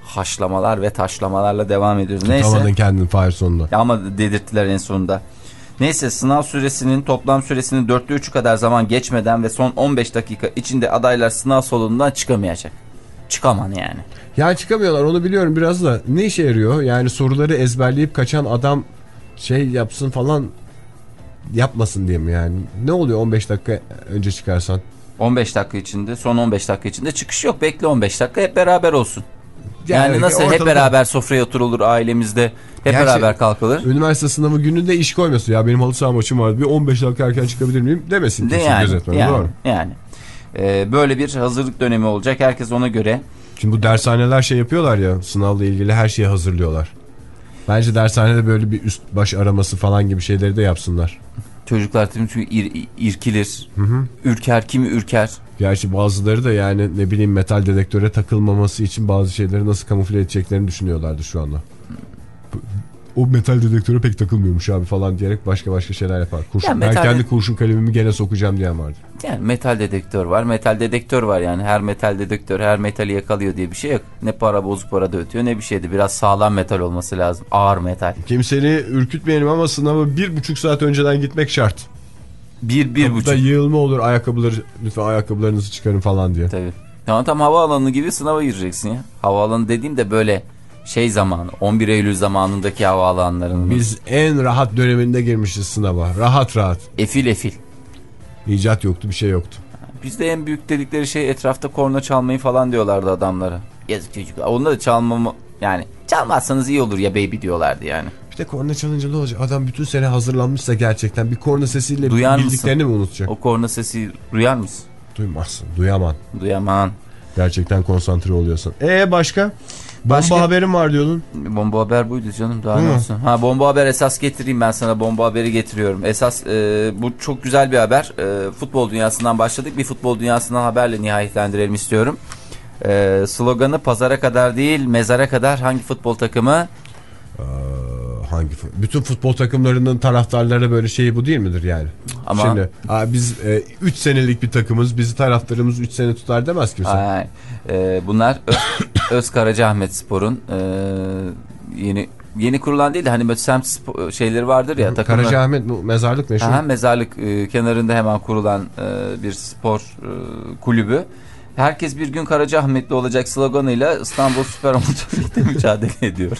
haşlamalar ve taşlamalarla devam ediyoruz. Neyse. Tutamadın kendini Fahir sonunda. Ya ama dedirttiler en sonunda. Neyse sınav süresinin toplam süresinin dörtte üçü kadar zaman geçmeden ve son on beş dakika içinde adaylar sınav salonundan çıkamayacak. Çıkaman yani. Ya çıkamıyorlar, onu biliyorum biraz da. Ne işe yarıyor? Yani soruları ezberleyip kaçan adam şey yapsın falan, yapmasın diye mi yani? Ne oluyor on beş dakika önce çıkarsan? on beş dakika içinde, son on beş dakika içinde çıkış yok. Bekle on beş dakika, hep beraber olsun. Yani, yani nasıl ortalıkta... hep beraber sofraya oturulur ailemizde, hep gerçi beraber kalkılır. Üniversite sınavı gününde iş koymasın. Ya benim halı saha maçım var, bir on beş dakika erken çıkabilir miyim demesin. De yani, gözetmeni, yani, doğru. Yani ee, böyle bir hazırlık dönemi olacak. Herkes ona göre. Şimdi bu dershaneler şey yapıyorlar ya, sınavla ilgili her şeyi hazırlıyorlar. Bence dershanede böyle bir üst baş araması falan gibi şeyleri de yapsınlar. Çocuklar çünkü ir, irkilir, hı hı. ürker, kimi ürker. Gerçi bazıları da yani ne bileyim metal detektöre takılmaması için bazı şeyleri nasıl kamufle edeceklerini düşünüyorlardı şu anda. O metal dedektöre pek takılmıyormuş abi falan diyerek başka başka şeyler yapar. Kurşun, yani metal... Ben kendi kurşun kalemimi gene sokacağım diyen vardı. Yani metal dedektör var, metal dedektör var yani. Her metal dedektör her metali yakalıyor diye bir şey yok. Ne para bozuk para da ötüyor ne bir şeydi. Biraz sağlam metal olması lazım. Ağır metal. Kimseni ürkütmeyelim ama sınavı bir buçuk saat önceden gitmek şart. Bir, bir buçuk. Yığılma olur, ayakkabıları lütfen ayakkabılarınızı çıkarın falan diye. Tabii. Tamam tam havaalanı gibi sınava gireceksin ya. Havaalanı dediğim de böyle şey zamanı, on bir Eylül zamanındaki havaalanlarının. Biz en rahat döneminde girmişiz sınava. Rahat rahat. Efil efil. İcat yoktu, bir şey yoktu. Bizde en büyük dedikleri şey etrafta korna çalmayı falan diyorlardı adamlara. Yazık çocuklar. Onları çalmamı yani çalmazsanız iyi olur ya baby diyorlardı yani. İşte korna çalınca ne olacak? Adam bütün sene hazırlanmışsa gerçekten bir korna sesiyle duyar bildiklerini mısın? Mi unutacak? O korna sesi duyar mısın? Duymazsın. Duyaman. Duyaman. Gerçekten konsantre oluyorsun. Ee başka? Başka... Bomba haberim var diyordun. Bomba haber buydu canım, daha ne olsun. Ha bomba haber esas getireyim, ben sana bomba haberi getiriyorum. Esas e, bu çok güzel bir haber. E, futbol dünyasından başladık. Bir futbol dünyasından haberle nihayetlendirelim istiyorum. E, sloganı pazara kadar değil mezara kadar hangi futbol takımı? Ee, hangi bütün futbol takımlarının taraftarları böyle şeyi bu değil midir yani? Ama şimdi a, biz üç e, senelik bir takımız, bizi taraftarımız üç sene tutar demez kimse. Ay, e, bunlar Öz, Özkaracaahmetspor'un e, yeni yeni kurulan değil de hani böyle semt spor, şeyleri vardır ya. Karacaahmet mezarlık meşhur. Aha, mezarlık e, kenarında hemen kurulan e, bir spor e, kulübü. Herkes bir gün Karacaahmetli olacak sloganıyla İstanbul Süper Amatör Lig'de mücadele ediyor.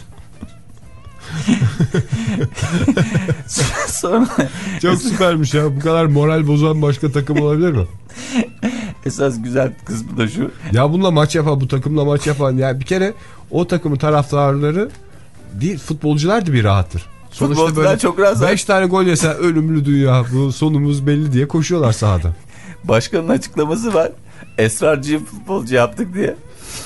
Sonra çok süpermiş ya, bu kadar moral bozan başka takım olabilir mi? Esas güzel kısmı da şu. Ya bununla maç yapan, bu takımla maç yapan ya bir kere o takımın taraftarları değil, futbolcular da bir rahattır. Sonuçta böyle çok rahat. beş tane gol yese ölümlü dünya, bu sonumuz belli diye koşuyorlar sahada. Başkanın açıklaması var. Esrarcıyı futbolcu yaptık diye.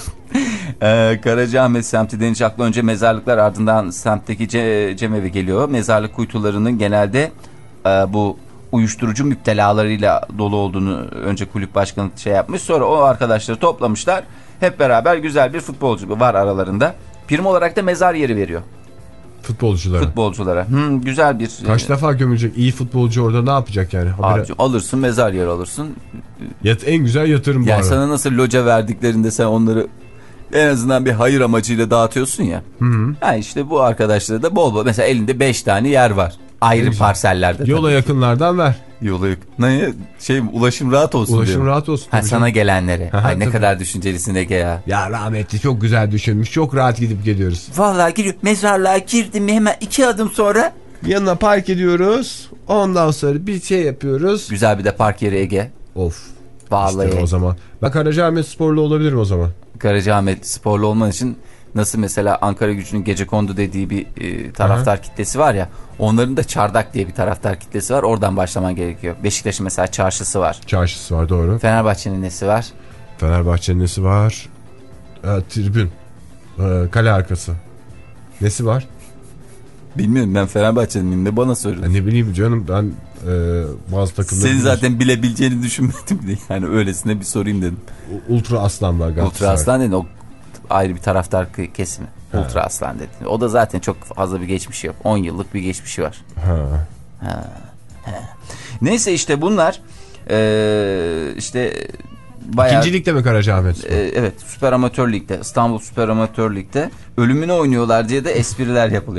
Ee, Karacaahmet semti denince akla önce mezarlıklar, ardından semtteki ce cemevi geliyor. Mezarlık kuytularının genelde e, bu uyuşturucu müptelalarıyla dolu olduğunu önce kulüp başkanı şey yapmış. Sonra o arkadaşları toplamışlar. Hep beraber güzel bir futbolcu var aralarında. Prim olarak da mezar yeri veriyor. Futbolculara. Futbolculara. Hmm, güzel bir... Kaç e, defa gömülecek? İyi futbolcu orada ne yapacak yani? Habire... Abi, alırsın mezar yeri alırsın. Yat, en güzel yatırım bu yani arada. Sana nasıl loca verdiklerinde sen onları en azından bir hayır amacıyla dağıtıyorsun ya. Hı hı. Ha işte bu arkadaşlara da bol bol. Mesela elinde beş tane yer var. Ayrı parsellerde. Yola yakınlardan ver. Yola yakın. Ne? Şey, ulaşım rahat olsun Ulaşım diyor. rahat olsun. Ha, sana gelenlere. Aha, ay ne tabii. Kadar düşüncelisin Ege ya. Ya rahmetli çok güzel düşünmüş. Çok rahat gidip geliyoruz. Vallahi giriyor. Mezarlığa girdim mi hemen iki adım sonra. Yanına park ediyoruz. Ondan sonra bir şey yapıyoruz. Güzel bir de park yeri Ege. Of. Vallahi. İşte o zaman. Ben Karacaahmet sporlu olabilirim o zaman. Karacaahmet sporlu olman için nasıl mesela Ankara Gücü'nün Gecekondu dediği bir e, taraftar Aha. kitlesi var ya. Onların da Çardak diye bir taraftar kitlesi var. Oradan başlaman gerekiyor. Beşiktaş'ın mesela çarşısı var. Çarşısı var, doğru. Fenerbahçe'nin nesi var? Fenerbahçe'nin nesi var? E, tribün. E, kale arkası. Nesi var? Bilmiyorum, ben Fenerbahçe'nin ne bana söylüyorsun? Ne bileyim canım, ben e, bazı takımları... Senin zaten bilebileceğini düşünmedim de yani öylesine bir sorayım dedim. Ultra Aslan var. Ultra Aslan dedin, o ayrı bir taraftar kesimi. Ha. Ultra Aslan dedin. O da zaten çok fazla bir geçmişi yok. on yıllık bir geçmişi var. Ha. Ha. Ha. Neyse işte bunlar ee, işte bayağı... İkinci ligde mi Karacaahmet? E, evet, Süper Amatör Lig'de, İstanbul Süper Amatör Lig'de ölümüne oynuyorlar diye de espriler yapılıyor.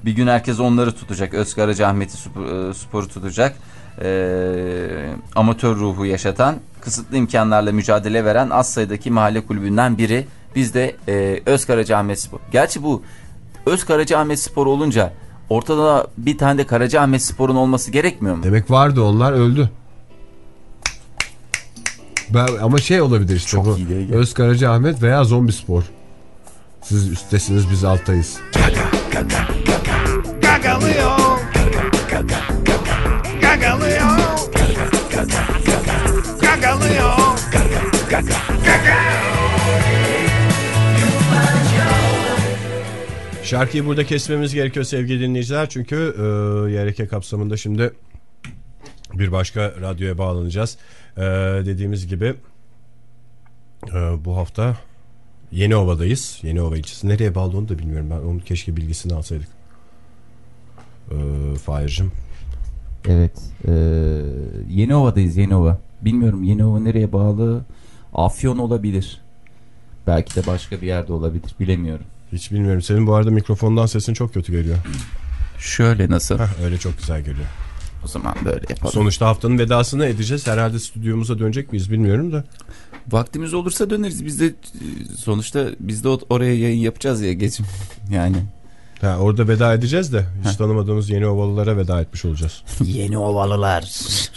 Bir gün herkes onları tutacak. Özkaracaahmet'i sporu tutacak. Ee, amatör ruhu yaşatan, kısıtlı imkanlarla mücadele veren az sayıdaki mahalle kulübünden biri. Biz de e, Özkaracaahmet Spor. Gerçi bu Özkaracaahmet Spor olunca ortada bir tane de Karacaahmet Spor'un olması gerekmiyor mu? Demek vardı, onlar öldü. Ben, ama şey olabilir işte çok bu. Özkaracaahmet veya Zombi Spor. Siz üsttesiniz, biz alttayız. Gagalıyor. Gagalıyor. Gagalıyor. Şarkıyı burada kesmemiz gerekiyor sevgili dinleyiciler. Çünkü e, Y R K kapsamında şimdi bir başka radyoya bağlanacağız. E, dediğimiz gibi e, bu hafta Yeniova'dayız. Yeniova ilçesi. Nereye bağlı onu da bilmiyorum. Ben onun keşke bilgisini alsaydık. E, Fahir'cim. Evet. E, Yeniova'dayız, Yenova. Bilmiyorum Yenova nereye bağlı? Afyon olabilir. Belki de başka bir yerde olabilir. Bilemiyorum. Hiç bilmiyorum. Senin bu arada mikrofondan sesin çok kötü geliyor. Şöyle nasıl? Heh, öyle çok güzel geliyor. O zaman böyle yapalım. Sonuçta haftanın vedasını edeceğiz. Herhalde stüdyomuza dönecek miyiz bilmiyorum da. Vaktimiz olursa döneriz. Biz de sonuçta biz de oraya yayın yapacağız ya geçim. Yani. Ha, orada veda edeceğiz de hiç Heh. tanımadığımız yeni ovalılara veda etmiş olacağız. Yeni ovalılar.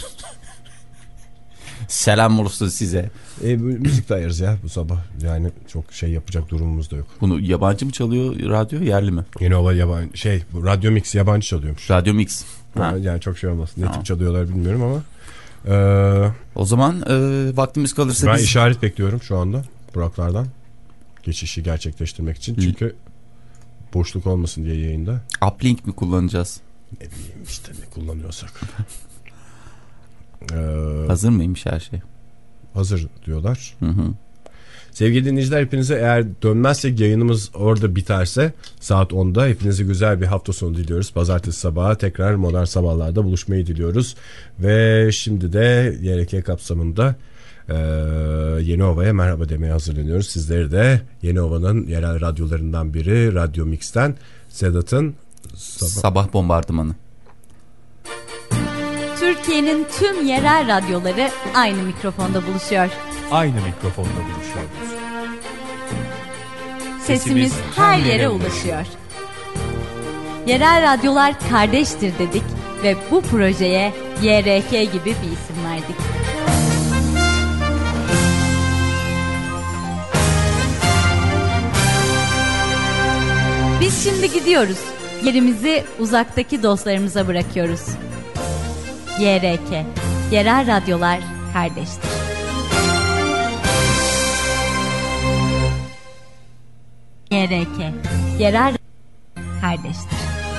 Selam olsun size. E, müzik de ayırız ya bu sabah. Yani çok şey yapacak durumumuz da yok. Bunu yabancı mı çalıyor radyo, yerli mi? Yeni ova yabancı şey, bu Radyo Mix yabancı çalıyormuş. Radyo Mix. Ha. Yani çok şey olmasın. Ne tip çalıyorlar bilmiyorum ama. Ee, o zaman e, vaktimiz kalırsa ben biz... işaret bekliyorum şu anda Buraklardan. Geçişi gerçekleştirmek için. Çünkü L- boşluk olmasın diye yayında. Uplink mi kullanacağız? Ne bileyim işte ne kullanıyorsak. Ee, hazır mıymış her şey? Hazır diyorlar. Hı hı. Sevgili dinleyiciler, hepinize eğer dönmezsek yayınımız orada biterse saat onda hepinize güzel bir hafta sonu diliyoruz. Pazartesi sabahı tekrar Modern Sabahlar'da buluşmayı diliyoruz. Ve şimdi de Y R K kapsamında e, Yeniova'ya merhaba demeye hazırlanıyoruz. Sizleri de Yeniova'nın yerel radyolarından biri Radyo Mix'ten Sedat'ın Sabah, sabah bombardımanı. Türkiye'nin tüm yerel radyoları aynı mikrofonda buluşuyor. Aynı mikrofonda buluşuyoruz. Sesimiz her yere ulaşıyor. Yerel radyolar kardeştir dedik ve bu projeye Y R K gibi bir isim verdik. Biz şimdi gidiyoruz. Yerimizi uzaktaki dostlarımıza bırakıyoruz. Y R K, yerel radyolar kardeştir. Y R K, yerel kardeştir.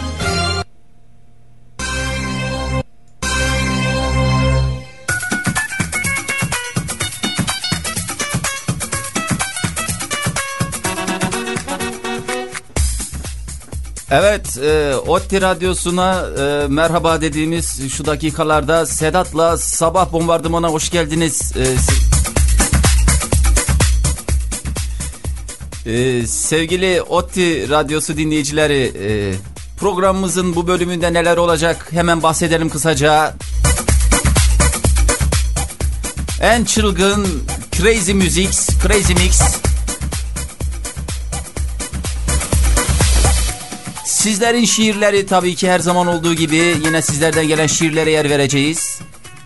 Evet, e, Otti Radyosu'na e, merhaba dediğimiz şu dakikalarda Sedat'la sabah bombardımana hoş geldiniz. E, e, sevgili Otti Radyosu dinleyicileri, e, programımızın bu bölümünde neler olacak hemen bahsedelim kısaca. En çılgın Crazy Music, Crazy Mix. Sizlerin şiirleri tabii ki her zaman olduğu gibi yine sizlerden gelen şiirlere yer vereceğiz.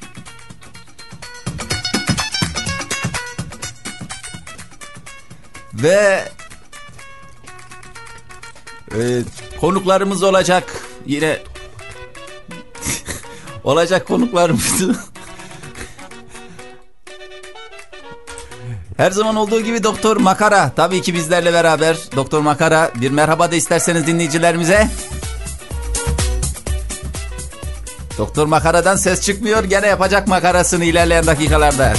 Ve e, konuklarımız olacak yine olacak konuklarımız. Her zaman olduğu gibi Doktor Makara tabii ki bizlerle beraber. Doktor Makara, bir merhaba da isterseniz dinleyicilerimize. Doktor Makara'dan ses çıkmıyor, gene yapacak makarasını ilerleyen dakikalarda.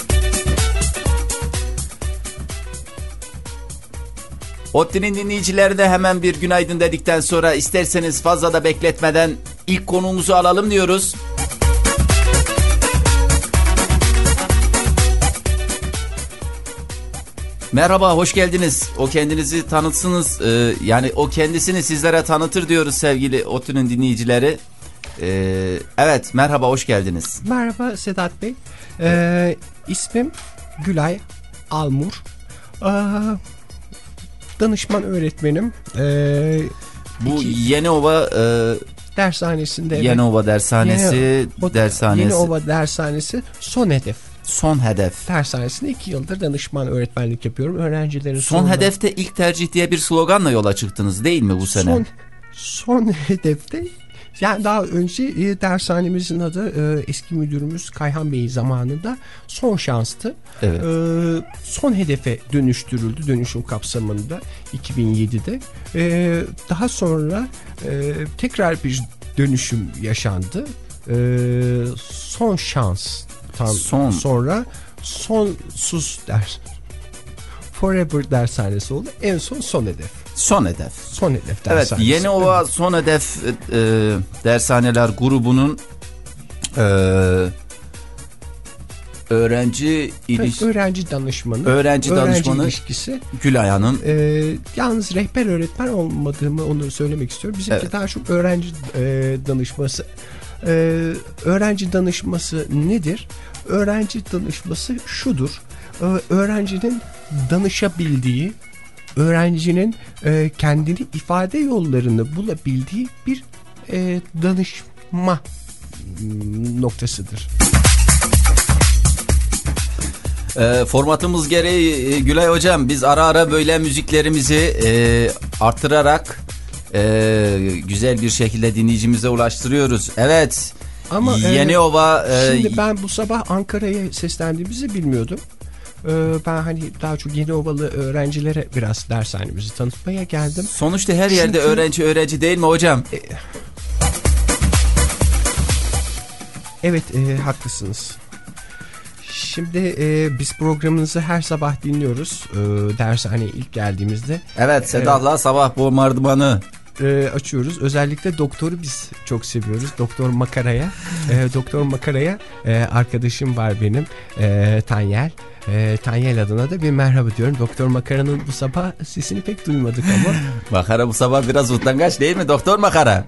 Otti'nin dinleyicileri de hemen bir günaydın dedikten sonra isterseniz fazla da bekletmeden ilk konuğumuzu alalım diyoruz. Merhaba, hoş geldiniz. O kendinizi tanıtsınız. Ee, yani o kendisini sizlere tanıtır diyoruz sevgili ODTÜ'nün dinleyicileri. Ee, evet, merhaba, hoş geldiniz. Merhaba Sedat Bey. Ee, ismim Gülay Almur. Ee, danışman öğretmenim. Ee, Bu iki, Yeniova e, dershanesinde. Yenova dershanesi Yeni, dershanesi. Yenova dershanesi son hedef. Son hedef. Dershanesinde iki yıldır danışman öğretmenlik yapıyorum. Öğrencilerin son sorunları... hedefte ilk tercih diye bir sloganla yola çıktınız değil mi bu sene? Son, son hedefte, yani daha önce e, dershanemizin adı e, eski müdürümüz Kayhan Bey zamanında son şanstı. Evet. E, son hedefe dönüştürüldü dönüşüm kapsamında iki bin yedide. E, daha sonra e, tekrar bir dönüşüm yaşandı. E, son şans. Tam son. Sonra sonsuz ders. Forever dershanesi oldu. En son son hedef. Son hedef. Son hedef dershanesi. Evet, Yenova evet. Son hedef e, dershaneler grubunun e, öğrenci iliş... evet, öğrenci danışmanı. Öğrenci, öğrenci danışmanı ilişkisi. Gülay Hanım. E, yalnız rehber öğretmen olmadığımı onu söylemek istiyorum. Bizimki evet. daha çok öğrenci e, danışması. E, öğrenci danışması nedir? Öğrenci danışması şudur. Öğrencinin danışabildiği, öğrencinin e, kendini ifade yollarını bulabildiği bir e, danışma noktasıdır. E, formatımız gereği Gülay Hocam, biz ara ara böyle müziklerimizi e, artırarak e, güzel bir şekilde dinleyicimize ulaştırıyoruz. Evet. Ama Yeniova. E, şimdi ben bu sabah Ankara'ya seslendiğimizi bilmiyordum. Ben hani daha çok Yeniovalı öğrencilere biraz dershanemizi tanıtmaya geldim. Sonuçta her yerde Çünkü... öğrenci öğrenci değil mi hocam? E... Evet, e, haklısınız. Şimdi e, biz programınızı her sabah dinliyoruz. E, dershaneye ilk geldiğimizde. Evet, Sedat'la e, sabah bombardımanı. E, açıyoruz. Özellikle doktoru biz çok seviyoruz. Doktor Makara'ya. E, Doktor Makara'ya e, arkadaşım var benim. E, Tanyel. E, Tanyel adına da bir merhaba diyorum. Doktor Makara'nın bu sabah sesini pek duymadık ama. Makara bu sabah biraz utangaç değil mi Doktor Makara?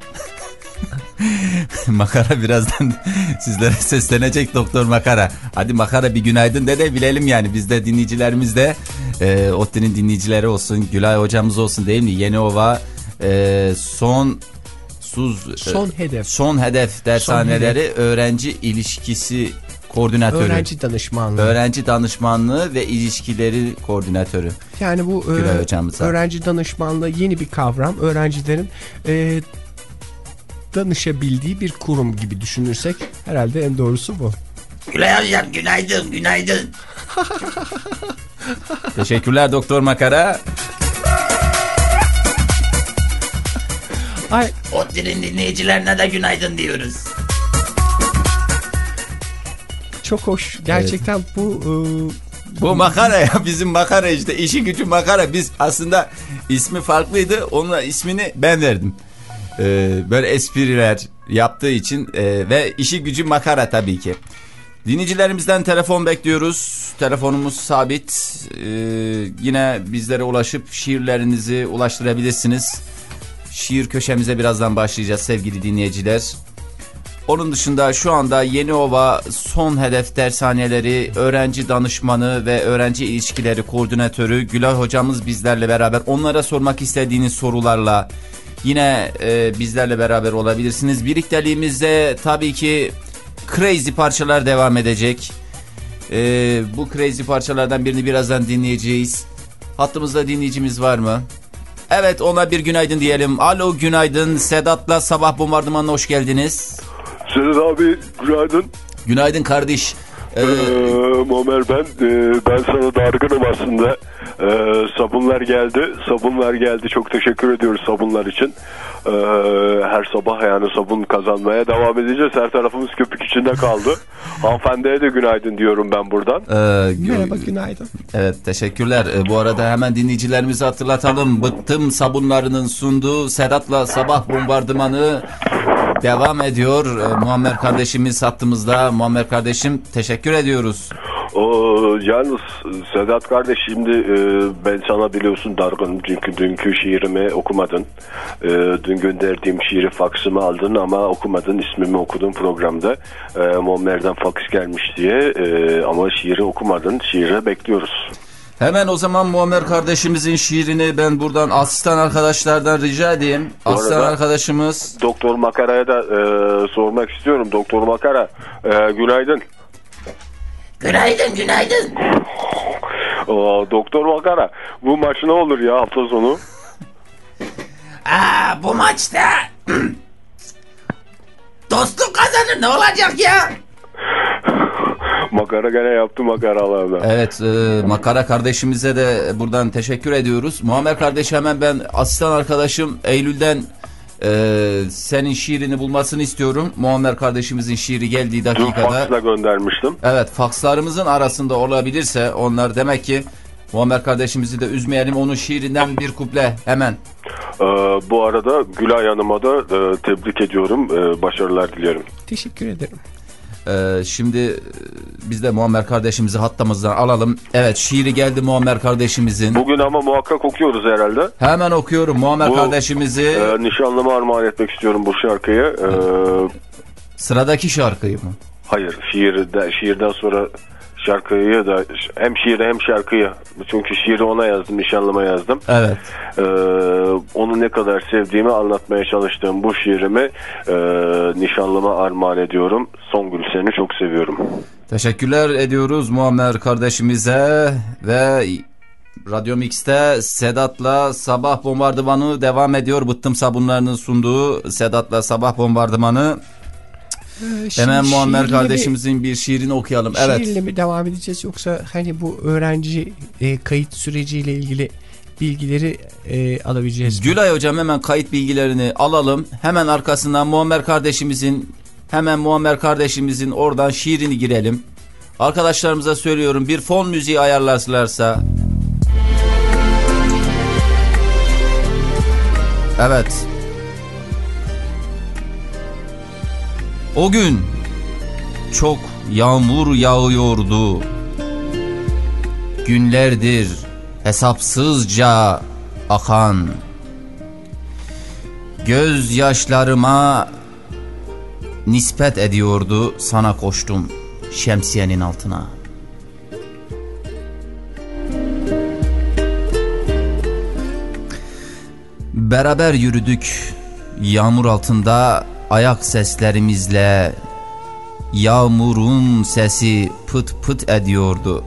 Makara birazdan sizlere seslenecek Doktor Makara. Hadi Makara bir günaydın de de bilelim yani. Biz de dinleyicilerimiz de e, ODTÜ'nün dinleyicileri olsun. Gülay hocamız olsun değil mi? Yenova e, son suz son hedef. Son hedef dershaneleri son hedef. Öğrenci ilişkisi koordinatörü. Öğrenci danışmanlığı. Öğrenci danışmanlığı ve ilişkileri koordinatörü. Yani bu e, öğrenci danışmanlığı yeni bir kavram. Öğrencilerin e, danışabildiği bir kurum gibi düşünürsek herhalde en doğrusu bu. Gülay hocam günaydın günaydın. Teşekkürler Doktor Makara. Ay. ODTÜ'nün dinleyicilerine de günaydın diyoruz. Çok hoş. Gerçekten evet. bu... E, bu makara ya, bizim makara işte. İşi gücü makara. Biz aslında ismi farklıydı. Onun ismini ben verdim. Ee, böyle espriler yaptığı için e, ve işi gücü makara tabii ki. Dinleyicilerimizden telefon bekliyoruz. Telefonumuz sabit. Ee, yine bizlere ulaşıp şiirlerinizi ulaştırabilirsiniz. Şiir köşemize birazdan başlayacağız sevgili dinleyiciler. Onun dışında şu anda Yeniova Son Hedef Dershaneleri öğrenci danışmanı ve öğrenci ilişkileri koordinatörü Gülay hocamız bizlerle beraber. Onlara sormak istediğiniz sorularla yine e, bizlerle beraber olabilirsiniz. Birlikteliğimizde tabii ki crazy parçalar devam edecek. E, bu crazy parçalardan birini birazdan dinleyeceğiz. Hattımızda dinleyicimiz var mı? Evet, ona bir günaydın diyelim. Alo, günaydın. Sedat'la Sabah Bombardımanı'na hoş geldiniz. Sedat abi günaydın. Günaydın kardeş. Ee, Muammer ben ee, ben sana dargınım aslında. Ee, sabunlar geldi. Sabunlar geldi. Çok teşekkür ediyoruz sabunlar için. Ee, her sabah yani sabun kazanmaya devam edeceğiz. Her tarafımız köpük içinde kaldı. Hanımefendiye de günaydın diyorum ben buradan. Ee, Merhaba, günaydın. Evet, teşekkürler. Ee, bu arada hemen dinleyicilerimizi hatırlatalım. Bıktım sabunlarının sunduğu Sedat'la Sabah Bombardımanı devam ediyor. Ee, Muammer kardeşimiz hattımızda. Muammer kardeşim, teşekkür ediyoruz. O yalnız Sedat kardeş, şimdi e, ben sana biliyorsun dargınım çünkü dünkü şiirimi okumadın. E, dün gönderdiğim şiiri faksımı aldın ama okumadın, ismimi okudun programda. E, Muammer'den faks gelmiş diye e, ama şiiri okumadın. Şiiri bekliyoruz. Hemen o zaman Muammer kardeşimizin şiirini ben buradan asistan arkadaşlardan rica edeyim. Asistan arkadaşımız. Doktor Makara'ya da e, sormak istiyorum. Doktor Makara, e, günaydın. Günaydın, günaydın. O, Doktor Makara, bu maç ne olur ya hafta sonu? Aa, bu maçta dostluk kazanır, ne olacak ya? Makara gene yaptı makaralarla. Evet, e, Makara kardeşimize de buradan teşekkür ediyoruz. Muammer kardeş, hemen ben asistan arkadaşım Eylül'den e, senin şiirini bulmasını istiyorum. Muammer kardeşimizin şiiri geldiği dakikada. Dün faksla göndermiştim. Evet, fakslarımızın arasında olabilirse onlar, demek ki Muammer kardeşimizi de üzmeyelim. Onun şiirinden bir kuple hemen. Ee, bu arada Gülay Hanım'a da e, tebrik ediyorum. E, başarılar dilerim. Teşekkür ederim. Ee, şimdi biz de Muammer kardeşimizi hattımızdan alalım. Evet, şiiri geldi Muammer kardeşimizin. Bugün ama muhakkak okuyoruz herhalde. Hemen okuyorum Muammer bu, kardeşimizi. E, nişanlıma armağan etmek istiyorum bu şarkıyı. E, Sıradaki şarkıyı mı? Hayır, şiirde, şiirden sonra şarkıyı da, hem şiiri hem şarkıyı, çünkü şiiri ona yazdım, nişanlıma yazdım. Evet. Ee, onu ne kadar sevdiğimi anlatmaya çalıştığım bu şiirimi e, nişanlıma armağan ediyorum. Songül, seni çok seviyorum. Teşekkürler ediyoruz Muammer kardeşimize ve Radyo Mix'te Sedat'la Sabah Bombardımanı devam ediyor. Bıttım Sabunları'nın sunduğu Sedat'la Sabah Bombardımanı. Ee, Hemen Muammer kardeşimizin mi, bir şiirini okuyalım. Evet. Şiirle mi devam edeceğiz, yoksa hani bu öğrenci e, kayıt süreciyle ilgili bilgileri e, alabileceğiz? Gülay hocam, hemen kayıt bilgilerini alalım. Hemen arkasından Muammer kardeşimizin hemen Muammer kardeşimizin oradan şiirini girelim. Arkadaşlarımıza söylüyorum, bir fon müziği ayarlarlarsa. Evet. O gün çok yağmur yağıyordu. Günlerdir hesapsızca akan. Gözyaşlarıma nispet ediyordu, sana koştum şemsiyenin altına. Beraber yürüdük yağmur altında, ayak seslerimizle yağmurun sesi pıt pıt ediyordu.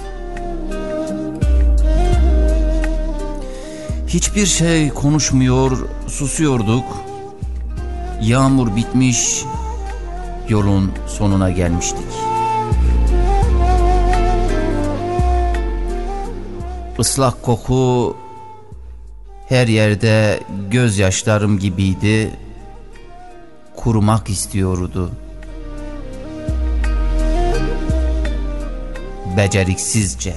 Hiçbir şey konuşmuyor, susuyorduk. Yağmur bitmiş, yolun sonuna gelmiştik. Islak koku her yerde gözyaşlarım gibiydi. Kurumak istiyordu. Beceriksizce.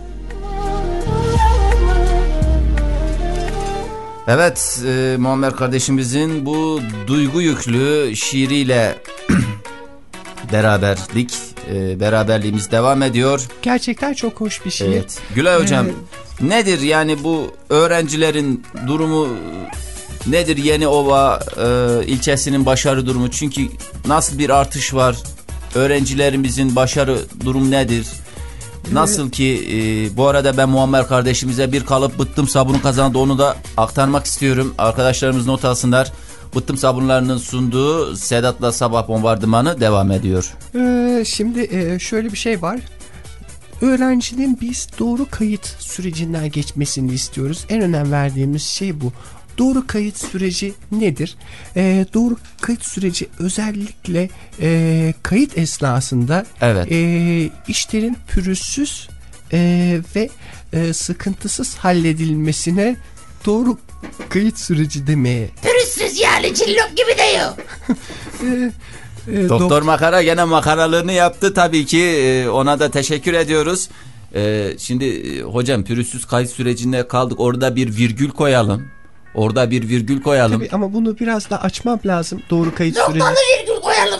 Evet, e, Muammer kardeşimizin bu duygu yüklü şiiriyle beraberlik, e, beraberliğimiz devam ediyor. Gerçekten çok hoş bir şiir. Evet. Gülay hocam, ee, nedir yani bu öğrencilerin durumu? Nedir Yeniova e, ilçesinin başarı durumu? Çünkü nasıl bir artış var? Öğrencilerimizin başarı durumu nedir? Nasıl ki e, bu arada ben Muammer kardeşimize bir kalıp bıttım sabunu kazandı, onu da aktarmak istiyorum. Arkadaşlarımız not alsınlar. Bıttım sabunlarının sunduğu Sedat'la Sabah Bombardımanı devam ediyor. Ee, şimdi e, şöyle bir şey var. Öğrencinin biz doğru kayıt sürecinden geçmesini istiyoruz. En önem verdiğimiz şey bu. Doğru kayıt süreci nedir? Ee, doğru kayıt süreci özellikle e, kayıt esnasında evet. e, işlerin pürüzsüz e, ve e, sıkıntısız halledilmesine doğru kayıt süreci demeye. Pürüzsüz yani, cillop gibi diyor. e, e, Doktor Makara gene makaralığını yaptı tabii ki, e, ona da teşekkür ediyoruz. E, şimdi e, hocam pürüzsüz kayıt sürecinde kaldık, orada bir virgül koyalım. Orada bir virgül koyalım. Tabii, ama bunu biraz da açmam lazım. Doğru kayıt noktalı süreci. Noktalı virgül koyalım, noktalı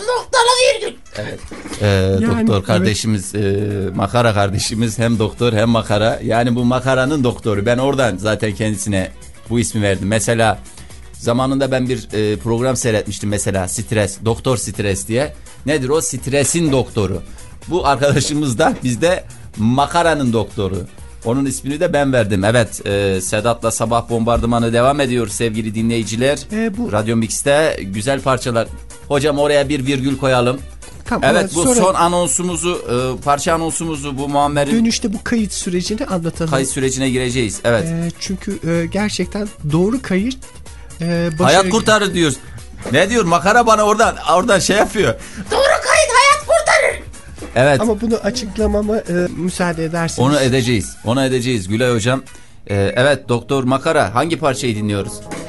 virgül. Evet. Ee, Yani, doktor kardeşimiz, e, makara kardeşimiz hem doktor hem makara. Yani bu makaranın doktoru. Ben oradan zaten kendisine bu ismi verdim. Mesela zamanında ben bir e, program seyretmiştim mesela, stres, doktor stres diye. Nedir o? Stresin doktoru. Bu arkadaşımız da bizde makaranın doktoru. Onun ismini de ben verdim. Evet, e, Sedat'la Sabah Bombardımanı devam ediyor sevgili dinleyiciler. E, bu... Radyo Mix'te güzel parçalar. Hocam oraya bir virgül koyalım. Tamam, evet, bu sonra... son anonsumuzu, e, parça anonsumuzu bu Muammer'in... Dönüşte bu kayıt sürecini anlatalım. Kayıt sürecine gireceğiz, evet. E, çünkü e, gerçekten doğru kayıt... E, başarı... Hayat kurtarır diyoruz. Ne diyor? Makara bana oradan oradan şey yapıyor. Doğru kayıt hayat kurtarır. Evet. Ama bunu açıklamama e, müsaade ederseniz. Onu edeceğiz. Onu edeceğiz Gülay Hocam. Ee, evet Doktor Makara, hangi parçayı dinliyoruz?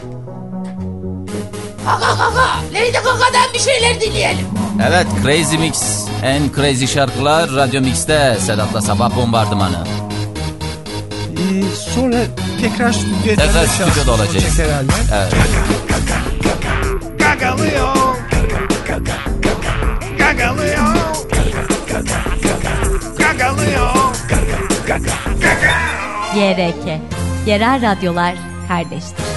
Kaka kaka. Lady Gaga'dan bir şeyler dinleyelim. Evet, Crazy Mix. En crazy şarkılar Radyo Mix'te. Sedat'la Sabah Bombardımanı. Ee, sonra tekrar stüdyoda, tekrar stüdyoda olacağız. Evet. Gagalıyor. Gagalıyor. Gagalıyor. Y R K. Yerel radyolar kardeştir.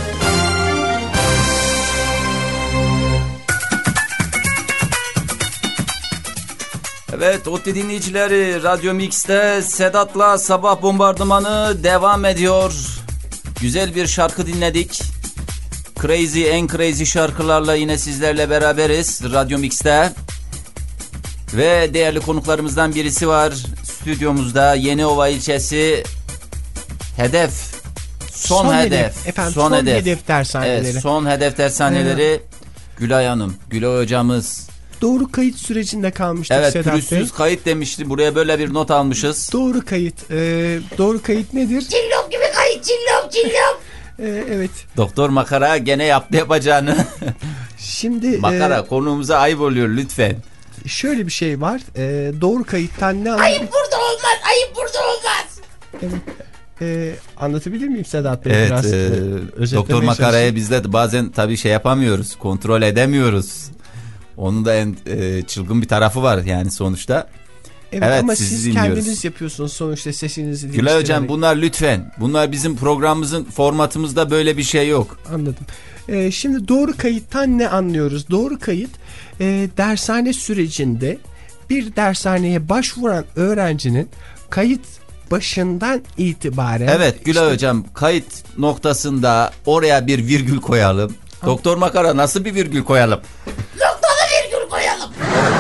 Evet, ODTÜ dinleyicileri, Radyo Mix'te Sedat'la Sabah Bombardımanı devam ediyor. Güzel bir şarkı dinledik. Crazy, en crazy şarkılarla yine sizlerle beraberiz Radyo Mix'te. Ve değerli konuklarımızdan birisi var stüdyomuzda. Yeniova ilçesi Hedef. Son, son hedef. hedef. Efendim, son, son hedef. hedef dershaneleri. Evet, son hedef dershaneleri. Evet. Gülay Hanım, Gülay hocamız. Doğru kayıt sürecinde kalmıştık evet, Sedat Bey. Evet, pürüzsüz kayıt demişti. Buraya böyle bir not almışız. Doğru kayıt. Ee, doğru kayıt nedir? Cillop gibi kayıt, cillop, cillop. Ee, evet. Doktor Makara gene yaptı yapacağını. Şimdi Makara e, konuğumuza ayıp oluyor lütfen. Şöyle bir şey var. E, doğru kayıttan ne anlayayım? Ayıp burada olmaz, ayıp burada olmaz. Evet. E, anlatabilir miyim Sedat Bey? Evet. Biraz, e, Doktor Makara'ya biz de bazen tabii şey yapamıyoruz. Kontrol edemiyoruz. Onun da en e, çılgın bir tarafı var yani sonuçta. Evet, evet ama siz dinliyoruz. Kendiniz yapıyorsunuz sonuçta sesinizi. Gülay Hocam bunlar lütfen. Bunlar bizim programımızın formatımızda böyle bir şey yok. Anladım. Ee, şimdi doğru kayıttan ne anlıyoruz? Doğru kayıt e, dershane sürecinde bir dershaneye başvuran öğrencinin kayıt başından itibaren. Evet Gülay işte, Hocam kayıt noktasında oraya bir virgül koyalım. Ha. Doktor Makara nasıl bir virgül koyalım? Noktalı virgül koyalım.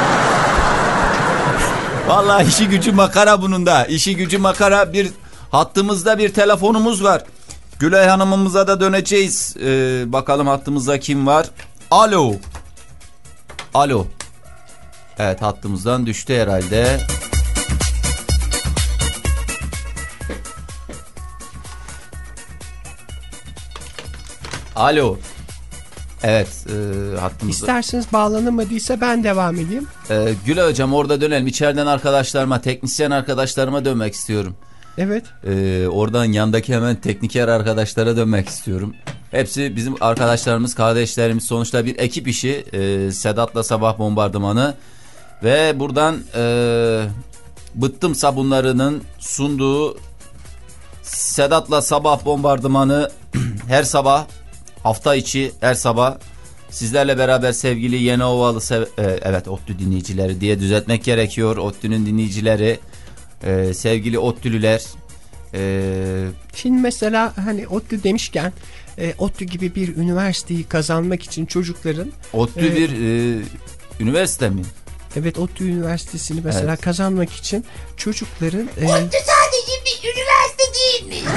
Vallahi işi gücü makara bunun da. İşi gücü makara. Bir hattımızda bir telefonumuz var. Gülay Hanım'ımıza da döneceğiz. Ee, bakalım hattımızda kim var? Alo. Alo. Evet hattımızdan düştü herhalde. Alo. Evet e, hattımızda. İsterseniz bağlanamadıysa ben devam edeyim. E, Gülay Hocam orada dönelim. İçeriden arkadaşlarıma, teknisyen arkadaşlarıma dönmek istiyorum. Evet. E, oradan yandaki hemen tekniker arkadaşlara dönmek istiyorum. Hepsi bizim arkadaşlarımız, kardeşlerimiz. Sonuçta bir ekip işi. E, Sedat'la Sabah Bombardımanı. Ve buradan e, Bıttım Sabunları'nın sunduğu Sedat'la Sabah Bombardımanı her sabah, hafta içi her sabah sizlerle beraber sevgili Yenovalı sev e, evet ODTÜ dinleyicileri diye düzeltmek gerekiyor. ODTÜ'nün dinleyicileri, e, sevgili ODTÜ'lüler. E, Şimdi mesela hani ODTÜ demişken e, ODTÜ gibi bir üniversiteyi kazanmak için çocukların ODTÜ e, bir e, üniversite mi? Evet ODTÜ Üniversitesi'ni mesela evet. kazanmak için çocukların ODTÜ e, sadece bir üniversite değil mi?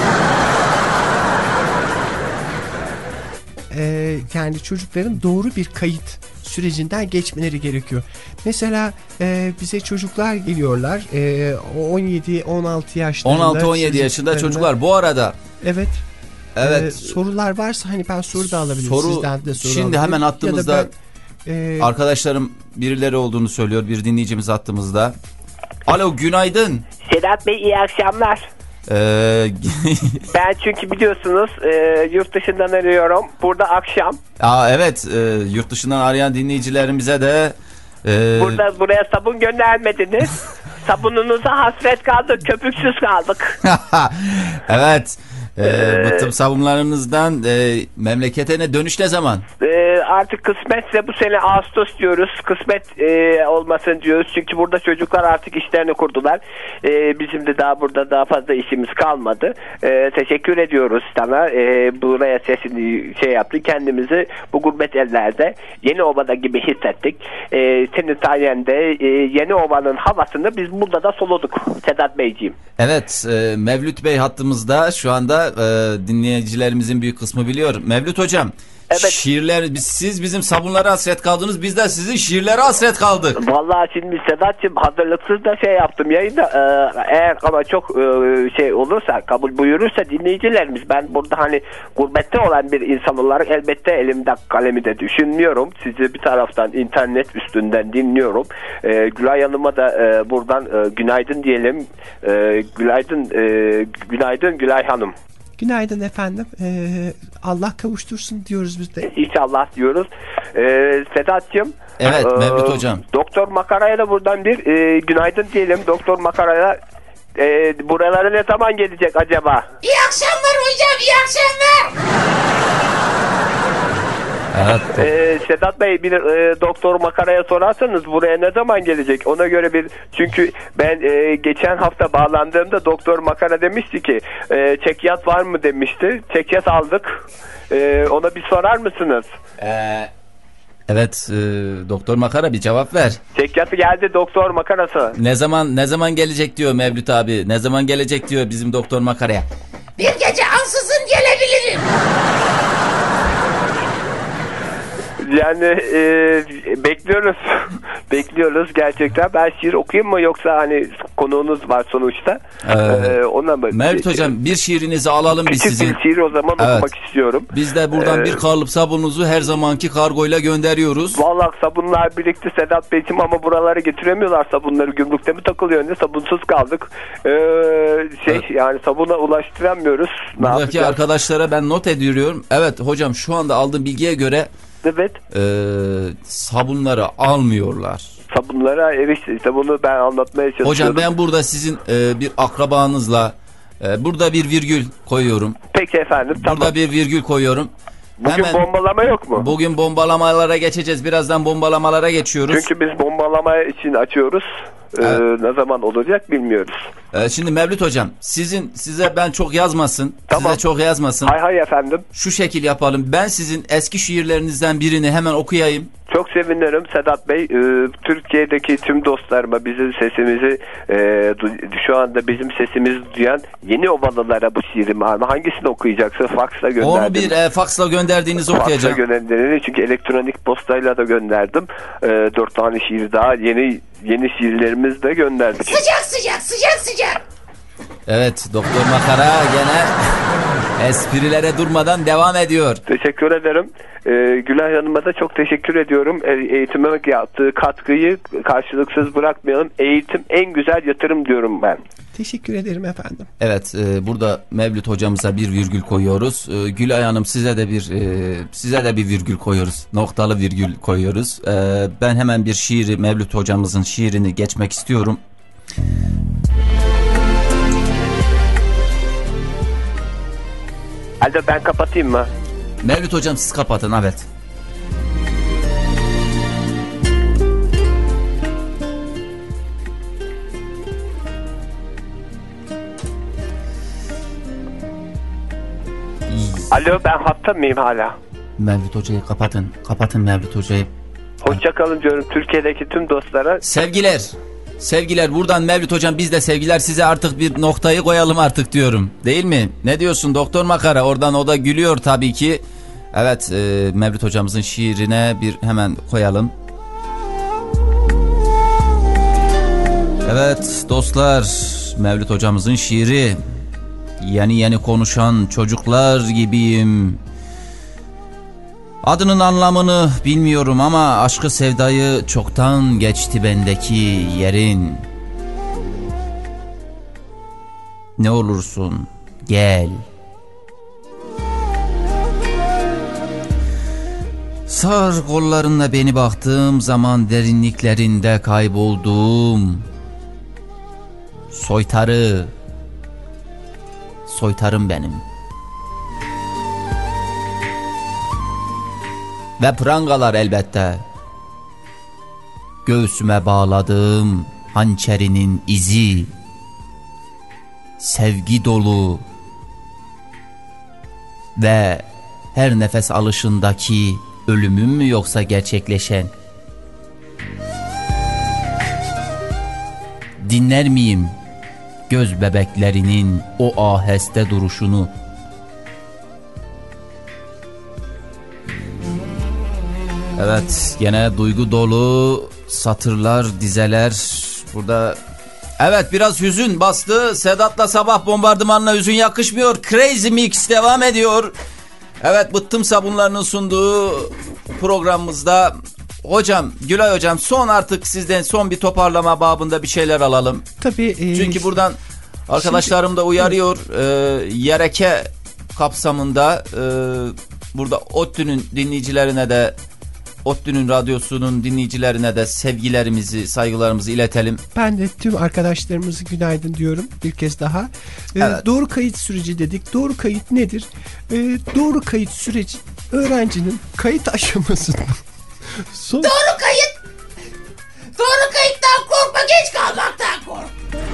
Ee, yani çocukların doğru bir kayıt sürecinden geçmeleri gerekiyor. Mesela e, bize çocuklar geliyorlar e, on yedi on altı yaşlarında. on altı on yedi yaşında çocuklar bu arada. Evet. Evet. E, sorular varsa hani ben soru da alabilirim. Soru, Sizden de soru şimdi alabilirim. hemen hattımızda ben, e, arkadaşlarım birileri olduğunu söylüyor. Bir dinleyicimiz hattımızda. Alo günaydın. Sedat Bey iyi akşamlar. Ee... ben çünkü biliyorsunuz e, yurt dışından arıyorum. Burada akşam. Aa, evet e, yurt dışından arayan dinleyicilerimize de Ee... Burada buraya sabun göndermediniz. Sabununuza hasret kaldık, köpüksüz kaldık. Evet. Ee, bıttım sabunlarımızdan e, memleketine dönüş ne zaman? Ee, artık kısmetse bu sene Ağustos diyoruz. Kısmet e, olmasın diyoruz. Çünkü burada çocuklar artık işlerini kurdular. E, bizim de daha burada daha fazla işimiz kalmadı. E, teşekkür ediyoruz sana. E, buraya sesini şey yaptı. Kendimizi bu gurbet ellerde Yeniova'da gibi hissettik. E, senin sayende e, Yeniova'nın havasını biz burada da soluduk Sedat Beyciğim. Evet, e, Mevlüt Bey hattımızda şu anda, e, dinleyicilerimizin büyük kısmı biliyor. Mevlüt Hocam, evet. Şiirler, siz bizim sabunlara hasret kaldınız, biz de sizin şiirlere hasret kaldık. Vallahi şimdi Sedat'cığım hazırlıksız da şey yaptım yayında, e, eğer ama çok e, şey olursa, kabul buyurursa dinleyicilerimiz, ben burada hani gurbette olan bir insan olarak elbette elimde kalemi de düşünmüyorum. Sizi bir taraftan internet üstünden dinliyorum. E, Gülay Hanım'a da e, buradan e, günaydın diyelim. E, günaydın, e, günaydın Gülay Hanım. Günaydın efendim. Ee, Allah kavuştursun diyoruz biz de. İnşallah diyoruz. Ee, Sedat'cığım. Evet e, Mevlüt Hocam. Doktor Makara'ya da buradan bir e, günaydın diyelim. Doktor Makara'ya e, buralara ne zaman gelecek acaba? İyi akşamlar hocam, iyi akşamlar. Evet. Ee, Sedat Bey bir e, Doktor Makara'ya sorarsanız buraya ne zaman gelecek? Ona göre bir, çünkü ben e, geçen hafta bağlandığımda Doktor Makara demişti ki e, çekyat var mı demişti. Çekyat aldık. E, ona bir sorar mısınız? Ee, evet e, Doktor Makara bir cevap ver. Çekyatı geldi Doktor Makarası. Ne zaman ne zaman gelecek diyor Mevlüt abi. Ne zaman gelecek diyor bizim Doktor Makara'ya. Bir gece ansızın gelebilirim. Yani e, bekliyoruz. Bekliyoruz gerçekten. Ben şiir okuyayım mı, yoksa hani konuğunuz var sonuçta. Ee, ee, ona mı? Mevlüt Hocam bir şiirinizi alalım biz sizin. Küçük bir şiir o zaman evet. okumak istiyorum. Biz de buradan ee, bir kalıp sabununuzu her zamanki kargoyla gönderiyoruz. Vallahi sabunlar birikti Sedat Beyciğim, ama buralara getiremiyorlar sabunları. Gümrükte mi takılıyor ne? Sabunsuz kaldık. Ee, şey evet. Yani sabuna ulaştıramıyoruz. Buradaki arkadaşlara ben not ediyorum. Evet hocam, şu anda aldığım bilgiye göre evet. E, sabunları almıyorlar. Sabunlara erişti. İşte bunu ben anlatmaya çalışıyorum. Hocam ben burada sizin e, bir akrabanızla e, burada bir virgül koyuyorum. Peki efendim. Burada tamam. bir virgül koyuyorum. Bugün Hemen, bombalama yok mu? Bugün bombalamalara geçeceğiz. Birazdan bombalamalara geçiyoruz. Çünkü biz bombalama için açıyoruz. Evet. Ee, ne zaman olacak bilmiyoruz. Ee, şimdi Mevlüt Hocam, sizin size ben çok yazmasın. Tamam. Size çok yazmasın. Hay hay efendim. Şu şekil yapalım. Ben sizin eski şiirlerinizden birini hemen okuyayım. Çok sevinirim Sedat Bey. Ee, Türkiye'deki tüm dostlarıma bizim sesimizi e, şu anda bizim sesimizi duyan Yeniovalılara bu şiirimi hangisini okuyacaksın? Faksla gönderdim. Onu bir e, faksla gönderdiğinizi okuyacağım. Faksla gönderdiğini, çünkü elektronik postayla da gönderdim. E, dört tane şiir daha, yeni yeni şiirlerimizi de gönderdik. Sıcak sıcak sıcak sıcak. Evet, Doktor Makara gene esprilere durmadan devam ediyor. Teşekkür ederim. Ee, Gülay Hanım'a da çok teşekkür ediyorum. E, eğitime yaptığı katkıyı karşılıksız bırakmayalım. Eğitim en güzel yatırım diyorum ben. Teşekkür ederim efendim. Evet, e, burada Mevlüt hocamıza bir virgül koyuyoruz. E, Gülay Hanım size de bir e, size de bir virgül koyuyoruz. Noktalı virgül koyuyoruz. E, ben hemen bir şiiri, Mevlüt hocamızın şiirini geçmek istiyorum. Halde ben kapatayım mı? Mevlüt hocam siz kapatın, evet. Alo, ben hatta mıyım hala? Mevlüt hocayı kapatın. Kapatın Mevlüt hocayı. Hoşçakalın diyorum Türkiye'deki tüm dostlara. Sevgiler. Sevgiler buradan Mevlüt hocam, biz de sevgiler, size artık bir noktayı koyalım artık diyorum. Değil mi? Ne diyorsun Doktor Makara? Oradan o da gülüyor tabii ki. Evet, e, Mevlüt hocamızın şiirine bir hemen koyalım. Evet dostlar, Mevlüt hocamızın şiiri. Yeni yeni konuşan çocuklar gibiyim. Adının anlamını bilmiyorum ama aşkı sevdayı çoktan geçti bendeki yerin. Ne olursun gel. Sar kollarınla beni baktığım zaman derinliklerinde kayboldum. Soytarı, soytarım benim. Ve prangalar elbette. Göğsüme bağladığım hançerinin izi. Sevgi dolu. Ve her nefes alışındaki ölümüm mü yoksa gerçekleşen? Dinler miyim göz bebeklerinin o aheste duruşunu? Evet, gene duygu dolu satırlar, dizeler burada. Evet, biraz hüzün bastı. Sedat'la sabah bombardımanına hüzün yakışmıyor. Crazy Mix devam ediyor. Evet, Bıttım Sabunları'nın sunduğu programımızda hocam, Gülay hocam, son artık sizden son bir toparlama babında bir şeyler alalım. Tabii. E, Çünkü buradan arkadaşlarım da uyarıyor. E, Yereke kapsamında e, burada ODTÜ'nün dinleyicilerine de, ODTÜ'nün radyosunun dinleyicilerine de sevgilerimizi, saygılarımızı iletelim. Ben de tüm arkadaşlarımızı günaydın diyorum bir kez daha. Ee, Evet. Doğru kayıt süreci dedik. Doğru kayıt nedir? Ee, doğru kayıt süreci öğrencinin kayıt aşamasında. Son... Doğru kayıt. Doğru kayıttan korkma, geç kalmaktan kork.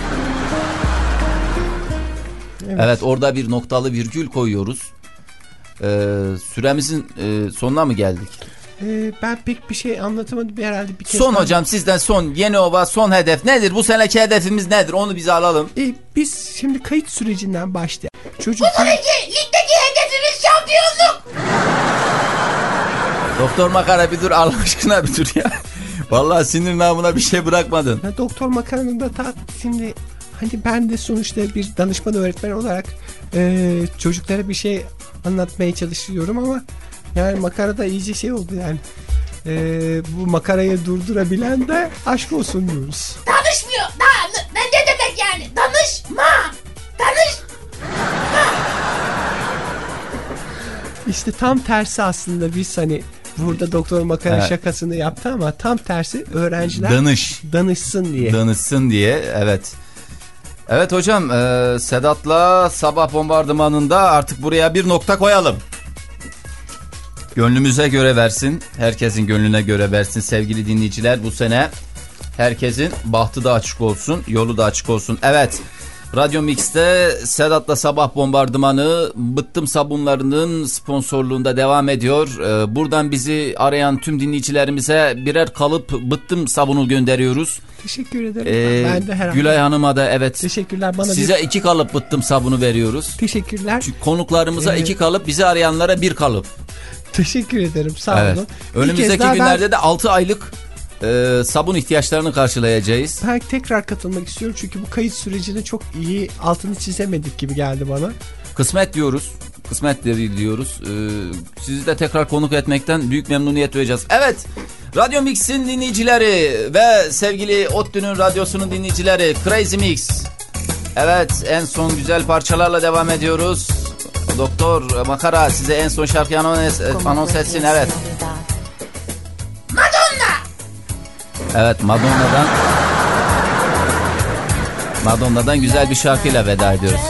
Evet. Evet, orada bir noktalı virgül koyuyoruz. Ee, süremizin e, sonuna mı geldik? Ee, ben pek bir şey anlatamadım herhalde bir kez. Son daha... hocam, sizden son Yeni Ova son hedef nedir? Bu seneki hedefimiz nedir? Onu bize alalım. Ee, biz şimdi kayıt sürecinden başlayalım. Çocuk... Bu seneki ligdeki hedefimiz şampiyonluk. Doktor Makara bir dur, Allah aşkına bir dur ya. Vallahi sinir namına bir şey bırakmadın. Ya, Doktor Makara'nın da ta, şimdi hani ben de sonuçta bir danışman öğretmen olarak e, çocuklara bir şey anlatmaya çalışıyorum ama yani makara da iyice şey oldu yani. E, bu makarayı durdurabilen de aşk olsun diyoruz. Danışmıyor. Da, ne, ne demek yani? Danışma. Danış. İşte tam tersi aslında, biz hani burada Doktor Makara Evet. şakasını yaptı ama tam tersi öğrenciler Danış. danışsın diye. Danışsın diye, evet. Evet hocam, e, Sedat'la sabah bombardımanında artık buraya bir nokta koyalım. Gönlümüze göre versin, herkesin gönlüne göre versin sevgili dinleyiciler. Bu sene herkesin bahtı da açık olsun, yolu da açık olsun. Evet, Radyo Mix'te Sedat'la sabah bombardımanı Bıttım Sabunları'nın sponsorluğunda devam ediyor. Ee, buradan bizi arayan tüm dinleyicilerimize birer kalıp Bıttım sabunu gönderiyoruz. Teşekkür ederim. Ee, ben de herhalde. Gülay Hanım'a da evet. Teşekkürler. Bana size bir... iki kalıp Bıttım sabunu veriyoruz. Teşekkürler. Çünkü konuklarımıza ee... iki kalıp, bizi arayanlara bir kalıp. Teşekkür ederim. Sağ evet. olun. Önümüzdeki günlerde ben... de altı aylık e, sabun ihtiyaçlarını karşılayacağız. Ben tekrar katılmak istiyorum çünkü bu kayıt sürecini çok iyi altını çizemedik gibi geldi bana. Kısmet diyoruz. Kısmet diyoruz. Ee, sizi de tekrar konuk etmekten büyük memnuniyet duyacağız. Evet, Radyo Mix'in dinleyicileri ve sevgili ODTÜ'nün radyosunun dinleyicileri, Crazy Mix. Evet, en son güzel parçalarla devam ediyoruz. Doktor Makara size en son şarkıyı anons, anons etsin. Evet. Madonna. Evet, Madonna'dan Madonna'dan güzel bir şarkıyla veda ediyoruz.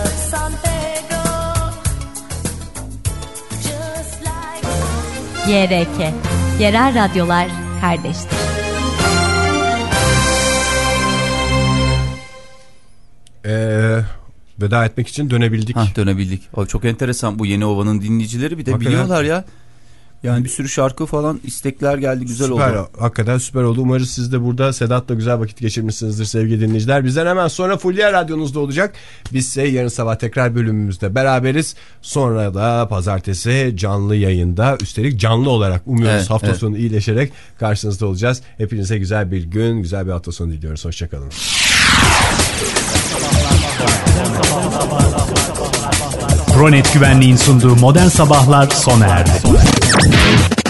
Y R K, Yerel Radyolar Kardeştir. Ee, veda etmek için dönebildik. Hah, dönebildik. Abi çok enteresan, bu Yeni Ova'nın dinleyicileri bir de hakikaten biliyorlar ya. Yani bir sürü şarkı falan, istekler geldi, güzel süper oldu. Hakikaten süper oldu. Umarız siz de burada Sedat'la güzel vakit geçirmişsinizdir sevgili dinleyiciler. Bizden hemen sonra Fulya Radyonuzda olacak. Biz ise yarın sabah tekrar bölümümüzde beraberiz. Sonra da pazartesi canlı yayında, üstelik canlı olarak umuyoruz evet, hafta evet. sonu iyileşerek karşınızda olacağız. Hepinize güzel bir gün, güzel bir hafta sonu diliyoruz. Hoşçakalın. Pronet Güvenliğin sunduğu Modern Sabahlar sona erdi.